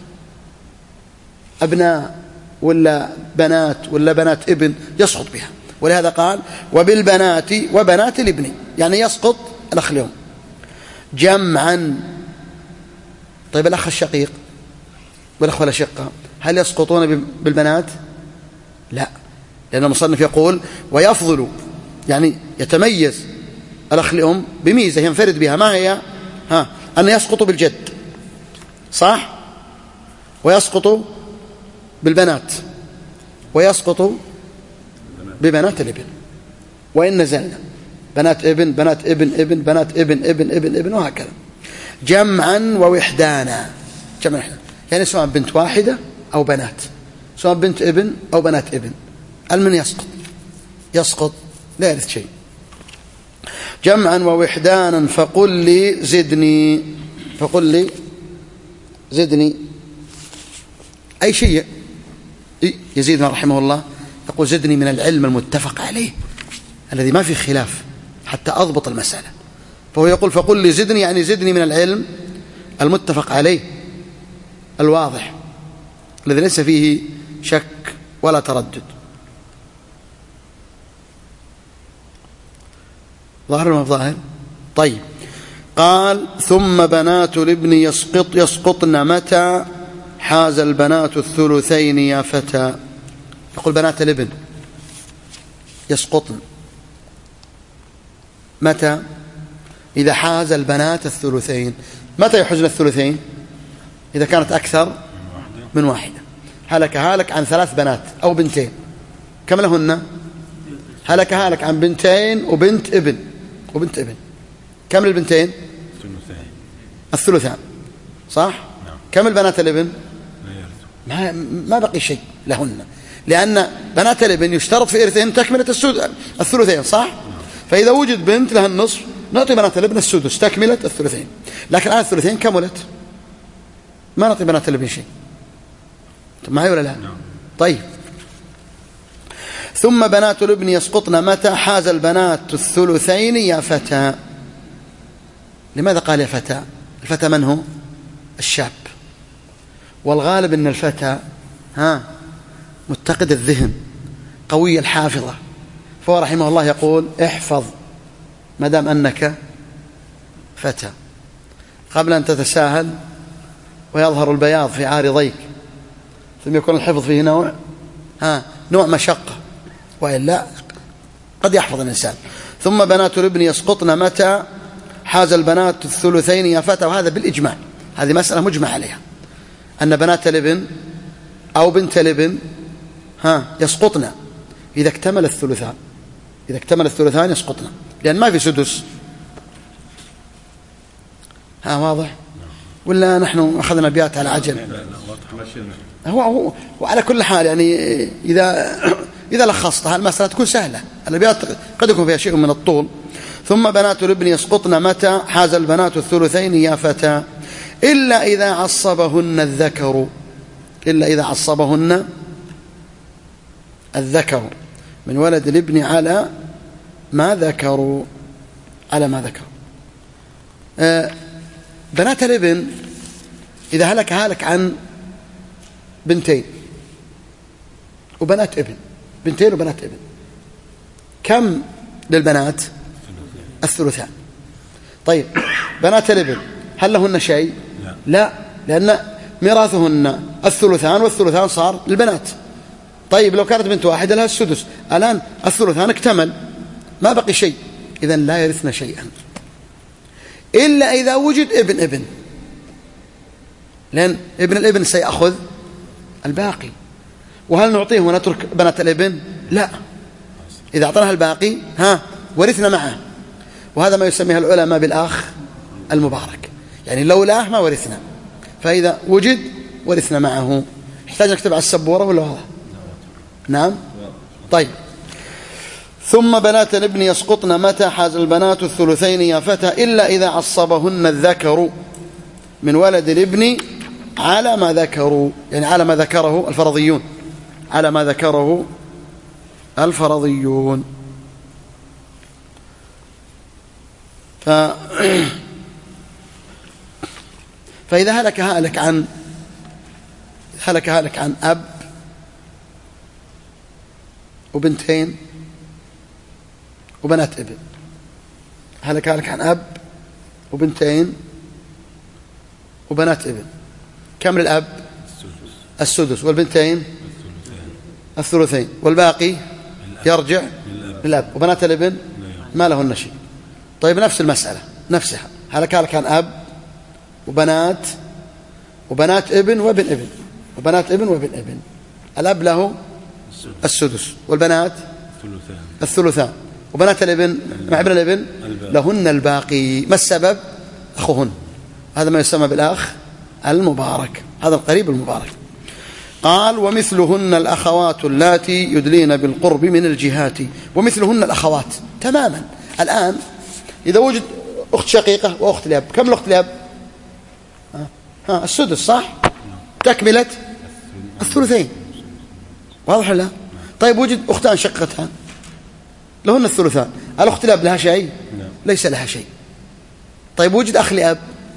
[SPEAKER 2] أبناء ولا بنات ولا بنات ابن يسقط بها. ولهذا قال وبالبنات وبنات الابن، يعني يسقط الأخ الأم جمعا. طيب الأخ الشقيق والأخوة الأشقة هل يسقطون بالبنات؟ لا، لأن المصنف يقول ويفضل، يعني يتميز الأخ الأم بميزة ينفرد بها. ما هي؟ أن يسقط بالجد، صح؟ ويسقط بالبنات، ويسقط ببنات الابن، وإن نزلنا بنات ابن بنات ابن ابن بنات ابن ابن ابن ابن وهكذا جمعا ووحدانا. جمع يعني سواء بنت واحدة أو بنات، سواء بنت ابن أو بنات ابن، المن يسقط لا يرث شيء. جمعا ووحدانا فقل لي زدني، فقل لي زدني أي شيء. يزيد رحمه الله يقول زدني من العلم المتفق عليه الذي ما فيه خلاف حتى أضبط المسألة. فهو يقول فقل لي زدني، يعني زدني من العلم المتفق عليه الواضح الذي ليس فيه شك ولا تردد. ظاهر ما ظاهر؟ طيب قال ثم بنات الابن يسقطن متى حاز البنات الثلثين يا فتى. يقول بنات الابن يسقطن متى؟ إذا حاز البنات الثلثين. متى يحوزن الثلثين؟ إذا كانت أكثر من واحدة. هلك عن 3 بنات أو بنتين، كم لهن؟ هلك عن بنتين وبنت ابن وبنت ابن. كم البنتين؟ الثلثان، صح؟ كم البنات الابن؟ ما بقي شيء لهن، لأن بنات الابن يشترط في إرثهم تكملة الثلثين، صح؟ فإذا وجد بنت لها النصف نعطي بنات الابن السدس تكملة الثلثين. لكن الآن الثلثين كملت، ما نعطي بنات الابن شيء. معي ولا لا؟ طيب ثم بنات الابن يسقطن متى حاز البنات الثلثين يا فتى. لماذا قال يا فتى؟ الفتى من هو؟ الشاب. والغالب أن الفتى متقد الذهن قوي الحافظة، فهو رحمه الله يقول احفظ ما دام أنك فتى قبل أن تتساهل ويظهر البياض في عارضيك، ثم يكون الحفظ فيه نوع مشقة، وإلا قد يحفظ الإنسان. ثم بنات الابن يسقطن متى حاز البنات الثلثين يا فتى. وهذا بالإجماع، هذه مسألة مجمع عليها أن بنات الابن أو بنت الابن يسقطن إذا اكتمل الثلثان. إذا اكتمل الثلثان يسقطن. لأن ما في سدس. ها واضح ولا نحن أخذنا الأبيات على عجل؟ هو وعلى كل حال يعني إذا لخصتها المسألة تكون سهلة. الأبيات قد يكون فيها شيء من الطول. ثم بنات الابن يسقطن متى حاز البنات الثلثين يا فتى إلا إذا عصبهن الذكر، إلا إذا عصبهن الذكر من ولد الابن على ما ذكروا، على ما ذكروا. بنات الابن إذا هلك عن بنتين وبنات ابن، بنتين وبنات ابن، كم للبنات؟ الثلثان. طيب بنات الابن هل لهن شيء؟ لا، لأن ميراثهن الثلثان، والثلثان صار للبنات. طيب لو كانت بنت واحدة لها السدس، الآن الثلثان اكتمل ما بقي شيء، إذن لا يرثن شيئا إلا إذا وجد ابن ابن، لأن ابن الابن سيأخذ الباقي. وهل نعطيه ونترك بنات الابن؟ لا، إذا أعطناها الباقي ورثنا معه، وهذا ما يسميها العلماء بالأخ المبارك، يعني لولاه ما ورثنا، فإذا وجد ورثنا معه. يحتاج نكتب على السبورة ولا واضح؟ نعم. طيب ثم بنات الابن يسقطن متى حاز البنات الثلثين يا فتى إلا إذا عصبهن الذكر من ولد الابن على ما ذكروا، يعني على ما ذكره الفرضيون، على ما ذكره الفرضيون. فإذا هلك عن أب وبنتين وبنات ابن، هلك عن أب وبنتين وبنات ابن، كم للأب؟ السدس، والبنتين الثلثين، والباقي يرجع للأب، وبنات الابن ما لهن شيء. طيب نفس المسألة نفسها، هلك عن أب وبنات ابن وابن ابن، وبنات ابن وابن ابن، الأب له السدس والبنات الثلثان، وبنات الابن مع ابن الابن لهن الباقي. ما السبب؟ أخوهن، هذا ما يسمى بالأخ المبارك، هذا القريب المبارك. قال ومثلهن الأخوات اللاتي يدلين بالقرب من الجهات. ومثلهن الأخوات تماما. الآن إذا وجد أخت شقيقة وأخت لأب، كم الأخت لأب؟ السدس صح؟ تكملة الثلثين، واضح ولا لا؟ طيب وجد أختان شقتان لهن الثلثان، الأخت لأب لها شيء؟ ليس لها شيء. طيب وجد أخ لأب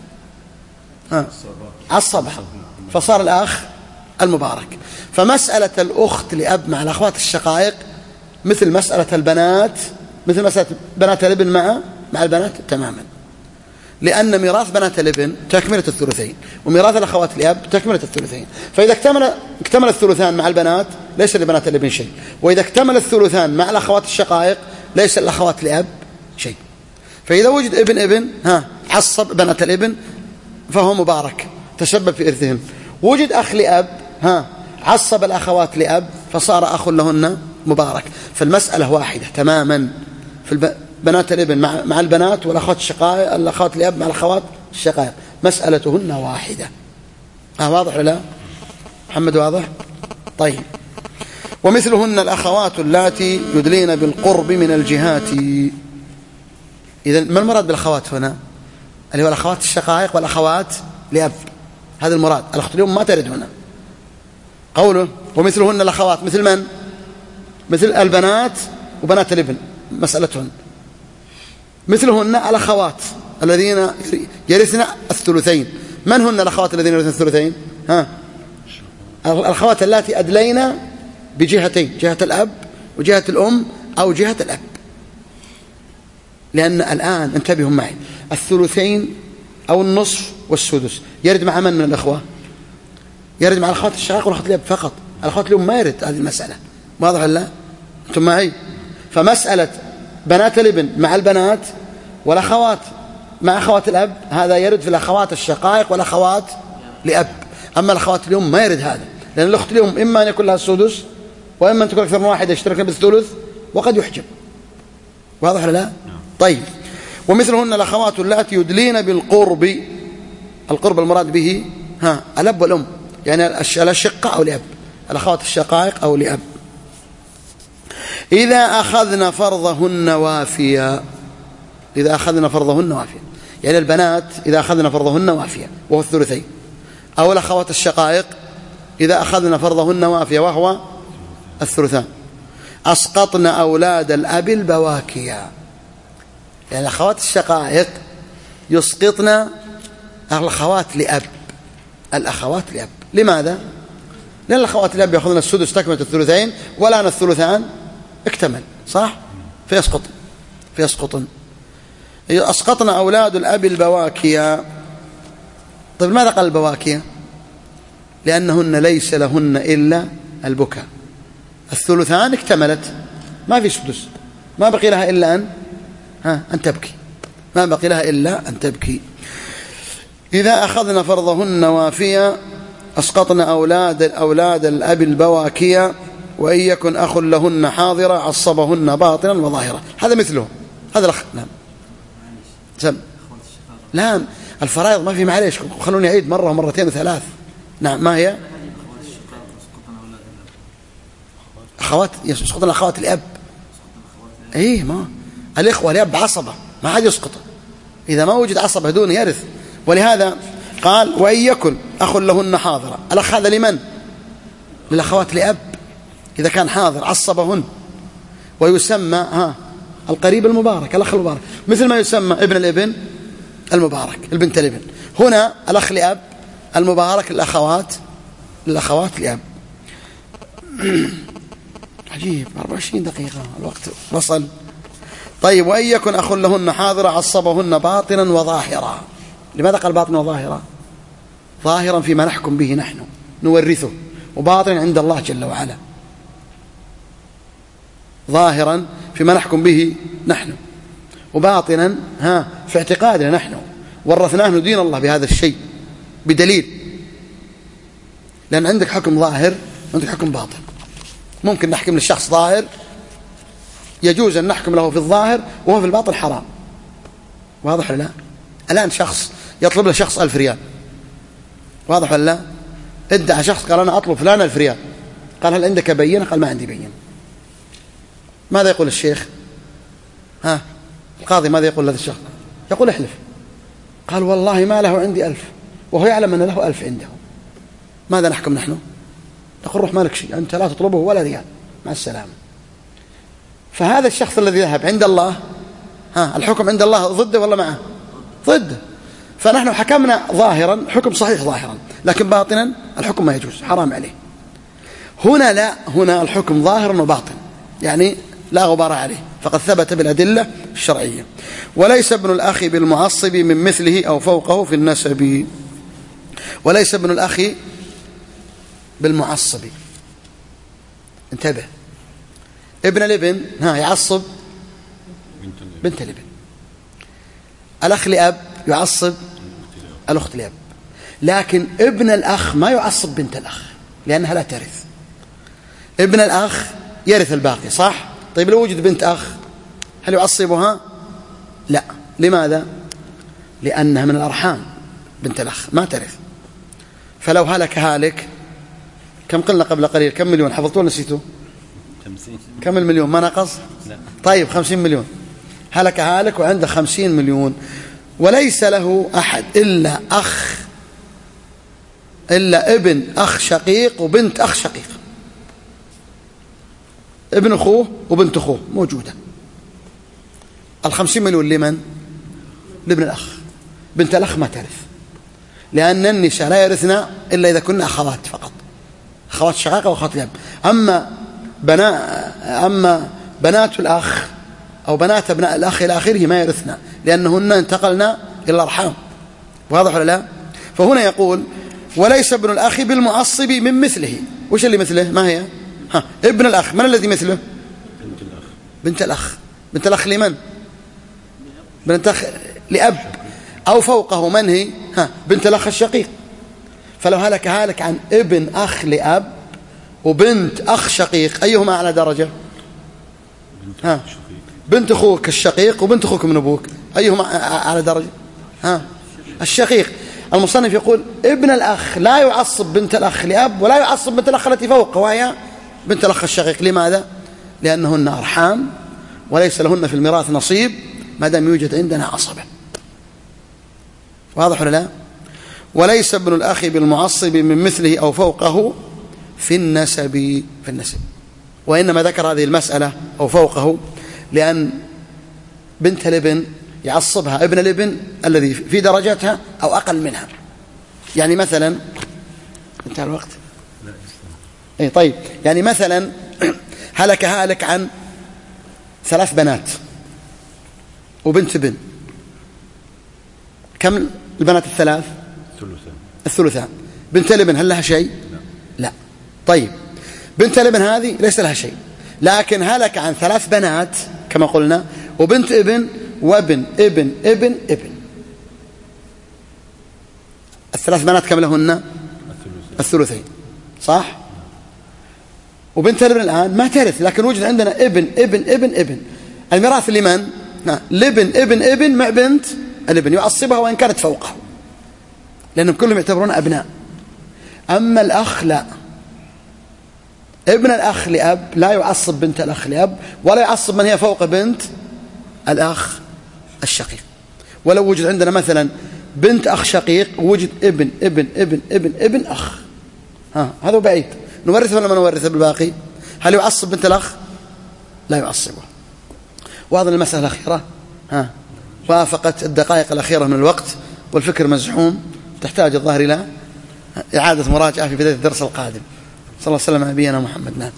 [SPEAKER 2] عصبها فصار الأخ المبارك. فمسألة الأخت لأب مع الأخوات الشقائق مثل مسألة البنات، مثل مسألة بنات الابن مع البنات تماما، لأن ميراث بنات الابن تكملة الثلثين، وميراث الأخوات الأب تكملة الثلثين. فإذا اكتمل الثلثان مع البنات ليس لبنات الابن شيء، وإذا اكتمل الثلثان مع الأخوات الشقائق ليس الأخوات الأب شيء. فإذا وجد ابن عصب بنات الابن فهو مبارك تسبب في إرثهم. وجد أخ لأب عصب الأخوات لأب فصار أخ لهن مبارك. فالمسألة واحدة تماما في بنات الابن مع البنات، والأخوات الشقائق الأخوات الأب مع الأخوات الشقائق مسألتهن واحدة. واضح ولا لا؟ محمد واضح؟ طيب ومثلهن الأخوات اللاتي يدلين بالقرب من الجهات. إذن ما المراد بالأخوات هنا؟ اللي هو الأخوات الشقائق والأخوات لأب، هذا المراد. الأخت الأم ما ترد هنا. قوله ومثلهن الأخوات مثل من؟ مثل البنات وبنات الابن مسألتهن. مثلهن الأخوات الذين يرثن الثلثين. من هن الأخوات الذين يرثن الثلثين؟ الأخوات اللاتي أدلينا بجهتين، جهة الأب وجهة الأم أو جهة الأب. لأن الآن انتبهوا معي، الثلثين أو النصف والسدس يرد مع من الأخوة؟ يرد مع الأخوات الشقائق والأخوات الأب فقط. الأخوات الأم ما يرد هذه المسألة. واضح ولا؟ أنتم معي؟ فمسألة بنات الابن مع البنات والأخوات مع أخوات الأب هذا يرد في الأخوات الشقائق والأخوات لأب. أما الأخوات الأم ما يرد هذا، لأن الأخت الأم إما أن يكون لها السدس وإما أن تكون أكثر من واحدة يشتركن بالثلث وقد يحجب. واضح ولا لا؟ طيب، ومثلهن الأخوات اللاتي يدلين بالقرب. القرب المراد به الأب والأم، يعني الأشقة أو الأب، الأخوات الشقائق أو الأب. إذا أخذن فرضهن وافيا. إذا أخذن فرضهن وافيا، يعني البنات إذا أخذن فرضهن وافيا وهو الثلثين، أو الأخوات الشقائق إذا أخذن فرضهن وافيا وهو الثلثان. أسقطن أولاد الأب البواكيا، يعني الأخوات الشقائق يسقطن الأخوات لأب. الأخوات لأب لماذا؟ لأن الأخوات لأب يأخذن السدس تكملة الثلثين، والآن الثلثان اكتمل، صح؟ فيسقطن. أسقطن أولاد الأب البواكيا. طيب لماذا قال البواكيا؟ لأنهن ليس لهن إلا البكاء. الثلثان اكتملت، ما في سدس، ما بقي لها إلا أن تبكي، ما بقي لها إلا أن تبكي. إذا أخذن فرضهن وافيا أسقطن أولاد الأب البواكيا، وإن يكن أخ لهن حاضرا عصبهن باطنا وظاهرا. هذا مثله، هذا الأخ. نعم سم. لا، الفرائض ما في معليش، خلوني أعيد مرة ومرتين وثلاث. نعم، ما هي؟ أخوات يسقطن أخوات الأب. إيه، ما الإخوة الأب عصبة، ما حد يسقط، إذا ما وجد عصبة دون يرث. ولهذا قال وإن يكن أخ لهن حاضرا. الأخ هذا لمن؟ للأخوات لأب، إذا كان حاضر عصبهن. ويسمى القريب المبارك، الأخ المبارك، مثل ما يسمى ابن الابن المبارك، البنت الابن. هنا الأخ لأب المبارك للأخوات لأب. عجيب، 24 دقيقة الوقت وصل. طيب، وإن يكن أخ لهن حاضرا عصبهن باطنا وظاهرا. لماذا قال باطنا وظاهرا؟ ظاهرا فيما نحكم به نحن نورثه، وباطنا عند الله جل وعلا. ظاهرا فيما نحكم به نحن، وباطنا في اعتقادنا نحن، ورثناه دين الله بهذا الشيء بدليل. لأن عندك حكم ظاهر وعندك حكم باطن. ممكن نحكم للشخص ظاهر، يجوز أن نحكم له في الظاهر وهو في الباطن حرام. واضح ولا لا؟ الآن شخص يطلب له شخص 1000 ريال، واضح ولا لا؟ ادعى شخص قال أنا أطلب فلان 1000 ريال، قال هل عندك بينة؟ قال ما عندي بينة. ماذا يقول الشيخ؟ القاضي ماذا يقول لهذا الشخص؟ يقول احلف. قال والله ما له عندي 1000، وهو يعلم أن له 1000 عنده. ماذا نحكم نحن؟ نقول روح مالك شيء، أنت لا تطلبه ولا ريال، مع السلامة. فهذا الشخص الذي ذهب عند الله، الحكم عند الله ضده ولا معه؟ ضده. فنحن حكمنا ظاهرا حكم صحيح ظاهرا، لكن باطنا الحكم ما يجوز، حرام عليه. هنا لا، هنا الحكم ظاهرا وباطن، يعني لا غبار عليه، فقد ثبت بالأدلة الشرعية. وليس ابن الأخ بالمعصب من مثله أو فوقه في النسب. وليس ابن الأخ بالمعصب، انتبه. ابن الابن يعصب بنت الابن. الأخ لأب يعصب الأخت لأب. لكن ابن الأخ ما يعصب بنت الأخ لأنها لا ترث. ابن الأخ يرث الباقي، صح؟ طيب لو وجد بنت أخ هل يعصبها؟ لا. لماذا؟ لأنها من الأرحام، بنت الأخ ما ترث. فلو هلك هالك، كم قلنا قبل قليل؟ كم مليون حفظتوا ولا نسيتوا؟ كم المليون؟ ما نقص؟ لا. طيب 50 مليون. هلك هالك وعنده 50 مليون، وليس له أحد إلا ابن أخ شقيق وبنت أخ شقيق. ابن أخوه وبنت أخوه موجودة. 50 مليون لمن؟ لابن الأخ. بنت الأخ ما ترث، لأن النساء لا يرثنا إلا إذا كنا أخوات فقط، أخوات شقيقة وأخوات الأب. أما بنات الأخ أو بنات ابناء الأخ إلى آخره ما يرثنا، لأنهن انتقلنا إلى الأرحام. واضح ولا لا؟ فهنا يقول وليس ابن الأخ بالمعصب من مثله. وش اللي مثله؟ ما هي؟ ابن الأخ. من الذي مثله؟ بنت الأخ. بنت الأخ لمن؟ بنت الأخ لأب، أو فوقه من هي؟ بنت الأخ الشقيق. فلو هلك هالك عن ابن أخ لأب وبنت أخ شقيق، أيهما أعلى درجة؟ بنت أخوك الشقيق وبنت أخوك من أبوك، أيهما على درجة؟ الشقيق. المصنف يقول ابن الأخ لا يعصب بنت الأخ لأب ولا يعصب بنت الأخ التي فوقه وهي بنت الأخ الشقيق. لماذا؟ لأنهن أرحام وليس لهن في الميراث نصيب ما دام يوجد عندنا عصبة. واضح ولا لا؟ وليس ابن الأخ بالمعصب من مثله أو فوقه في النسب وإنما ذكر هذه المسألة أو فوقه لأن بنت الابن يعصبها ابن الابن الذي في درجتها أو أقل منها. يعني مثلا انتهى الوقت. اي طيب، يعني مثلا هلك هالك عن 3 بنات وبنت ابن، كم البنات الثلاث؟ الثلثان. بنت الابن هل لها شيء؟ لا. طيب بنت الابن هذه ليس لها شيء، لكن هلك عن 3 بنات كما قلنا وبنت ابن وابن ابن ابن ابن. ال3 بنات كم لهن؟ الثلثين، صح؟ وبنت الابن الآن ما ترث، لكن وجد عندنا ابن ابن ابن ابن. الميراث لمن؟ لابن ابن ابن مع بنت الابن يعصبها وإن كانت فوقه، لأنهم كلهم يعتبرون أبناء. أما الأخ لا، ابن الأخ لأب لا يعصب بنت الأخ لأب ولا يعصب من هي فوق بنت الأخ الشقيق. ولو وجد عندنا مثلا بنت أخ شقيق ووجد ابن ابن ابن ابن ابن أخ، هذا بعيد، نورثه ولا ما نورثه بالباقي؟ هل يعصب بنت الأخ؟ لا يعصبه. وأظن المسألة الأخيرة وافقت الدقائق الأخيرة من الوقت والفكر مزحوم، تحتاج الظاهر إلى إعادة مراجعة في بداية الدرس القادم. صلى الله عليه وسلم نبينا محمد. نعم.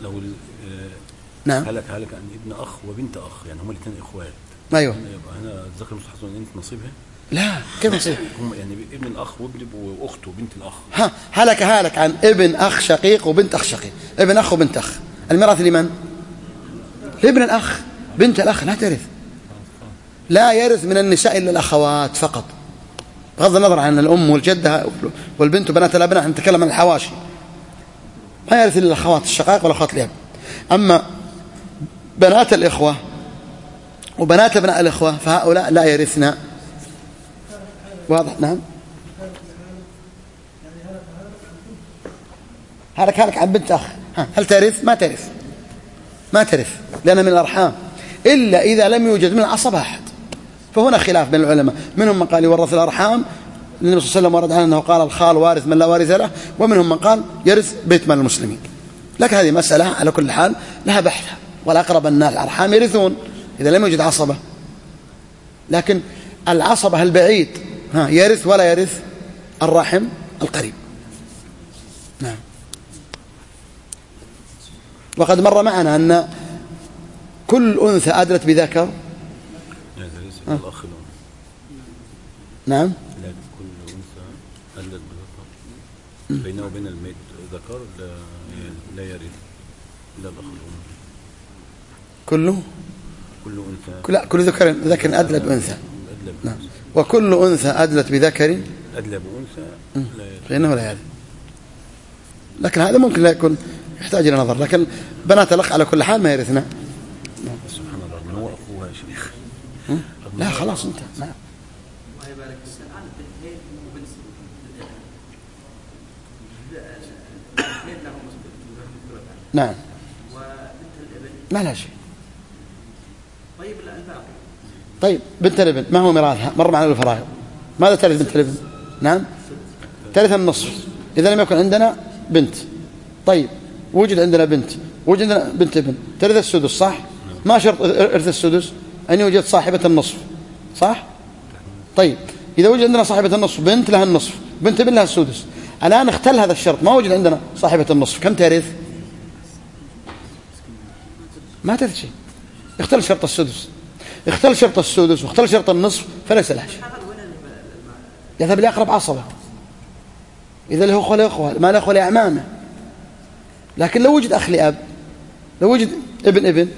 [SPEAKER 2] نعم.
[SPEAKER 1] هلك عن ابن أخ وبنت أخ، يعني هم الاثنين إخوات.
[SPEAKER 2] أيوه.
[SPEAKER 1] هنا الذكر المستحق أنت نصيبها؟
[SPEAKER 2] لا، كيف نصيبها؟
[SPEAKER 1] هم يعني ابن الأخ وأخته وبنت الأخ.
[SPEAKER 2] هلك عن ابن أخ شقيق وبنت أخ شقيق، ابن أخ وبنت أخ. الميراث لمن؟ لابن الأخ. بنت الأخ لا ترث، لا يرث من النساء إلا الأخوات فقط، بغض النظر عن الأم والجدة والبنت وبنات الأبناء. نحن نتكلم عن الحواشي، ما يرث إلا الأخوات الشقائق والأخوات الأب. أما بنات الإخوة وبنات ابناء الإخوة فهؤلاء لا يرثنا. واضح؟ نعم. هلك عن بنت أخ، هل ترث؟ ما ترث لأنها من الأرحام، إلا إذا لم يوجد من العصبة أحد. فهنا خلاف بين العلماء، منهم من قال يورث الأرحام، النبي صلى الله عليه وسلم ورد عنه أنه قال الخال وارث من لا وارث له، ومنهم من قال يرث بيت مال المسلمين. لكن هذه مسألة على كل حال لها بحثها، والأقرب أن الأرحام يرثون إذا لم يوجد عصبة، لكن العصبة البعيد يرث ولا يرث الرحم القريب. نعم. وقد مر معنا أن كل أنثى أدلت بذكر. نعم.
[SPEAKER 1] كل أنثى أدلت بذكر بينه وبين الميت ذكر لا يرث إلا الأخ الأم.
[SPEAKER 2] كل ذكر أدلت بأنثى. نعم. وكل أنثى أدلت بذكر
[SPEAKER 1] أدلت بأنثى
[SPEAKER 2] فإنه لا يرث. لكن هذا ممكن لا يكون يحتاج إلى نظر، لكن بنات الأخ على كل حال ما يرثنا.
[SPEAKER 1] سبحان الله، هو أخوها يا شيخ.
[SPEAKER 2] لا خلاص انت. نعم. نعم. ما لها شيء. طيب بنت الابن ما هو ميراثها؟ مر معنا الفرائض. ماذا ترث بنت الابن؟ نعم، ترث النصف إذا لم يكن عندنا بنت. طيب وجد عندنا بنت، وجد عندنا بنت ابن، ترث السدس، صح؟ ما شرط إرث السدس أن يوجد صاحبة النصف، صح؟ طيب إذا وجد عندنا صاحبة النصف بنت لها النصف، بنت ابن لها السدس، الآن اختل هذا الشرط، ما وجد عندنا صاحبة النصف، كم ترث؟ ما ترث شيء. اختل شرط السدس، اختل شرط السدس واختل شرط النصف، فليس لها شيء، يذهب لأقرب عصبة. إذا له أخوة لأخوة، ما له أخوة لأعمامه. لكن لو وجد أخ لأب، لو وجد ابن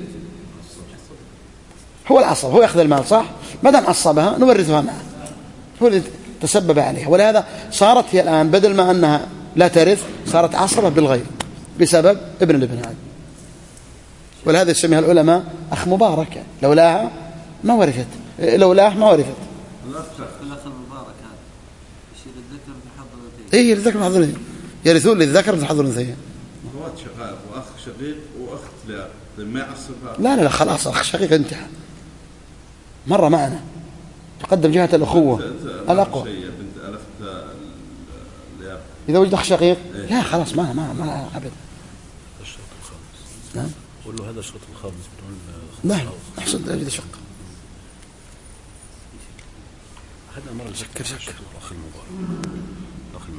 [SPEAKER 2] هو العصب، هو يأخذ المال، صح؟ ما دام عصبها نورثها معه، هو اللي تسبب عليها. ولهذا صارت هي الآن بدل ما أنها لا ترث صارت عصبة بالغير بسبب ابن الابن هذا. ولهذا يسميها العلماء أخ مبارك، لولاها ما ورثت، لولاه ما ورثت.
[SPEAKER 4] الأخ المبارك هذا يصير الذكر بحظ الأنثيين.
[SPEAKER 2] إيه للذكر بحظ الأنثيين، يرثون للذكر بحظ الأنثيين.
[SPEAKER 3] أخوات شقائق وأخ شقيق وأخت لأب ما يعصبها.
[SPEAKER 2] لا خلاص أخ شقيق انتهى، مرة معنا تقدم جهة الأخوة الأقوى.
[SPEAKER 3] بنت الأخت لأب
[SPEAKER 2] إذا وجد أخ شقيق لا خلاص ما أبدا.
[SPEAKER 1] الشرط الخامس.
[SPEAKER 2] نعم.
[SPEAKER 1] قول له هذا الشرط الخامس.
[SPEAKER 2] نعم أحسن أجد شق.
[SPEAKER 1] أخذنا مرة
[SPEAKER 2] شكر.
[SPEAKER 1] الأخ المبارك.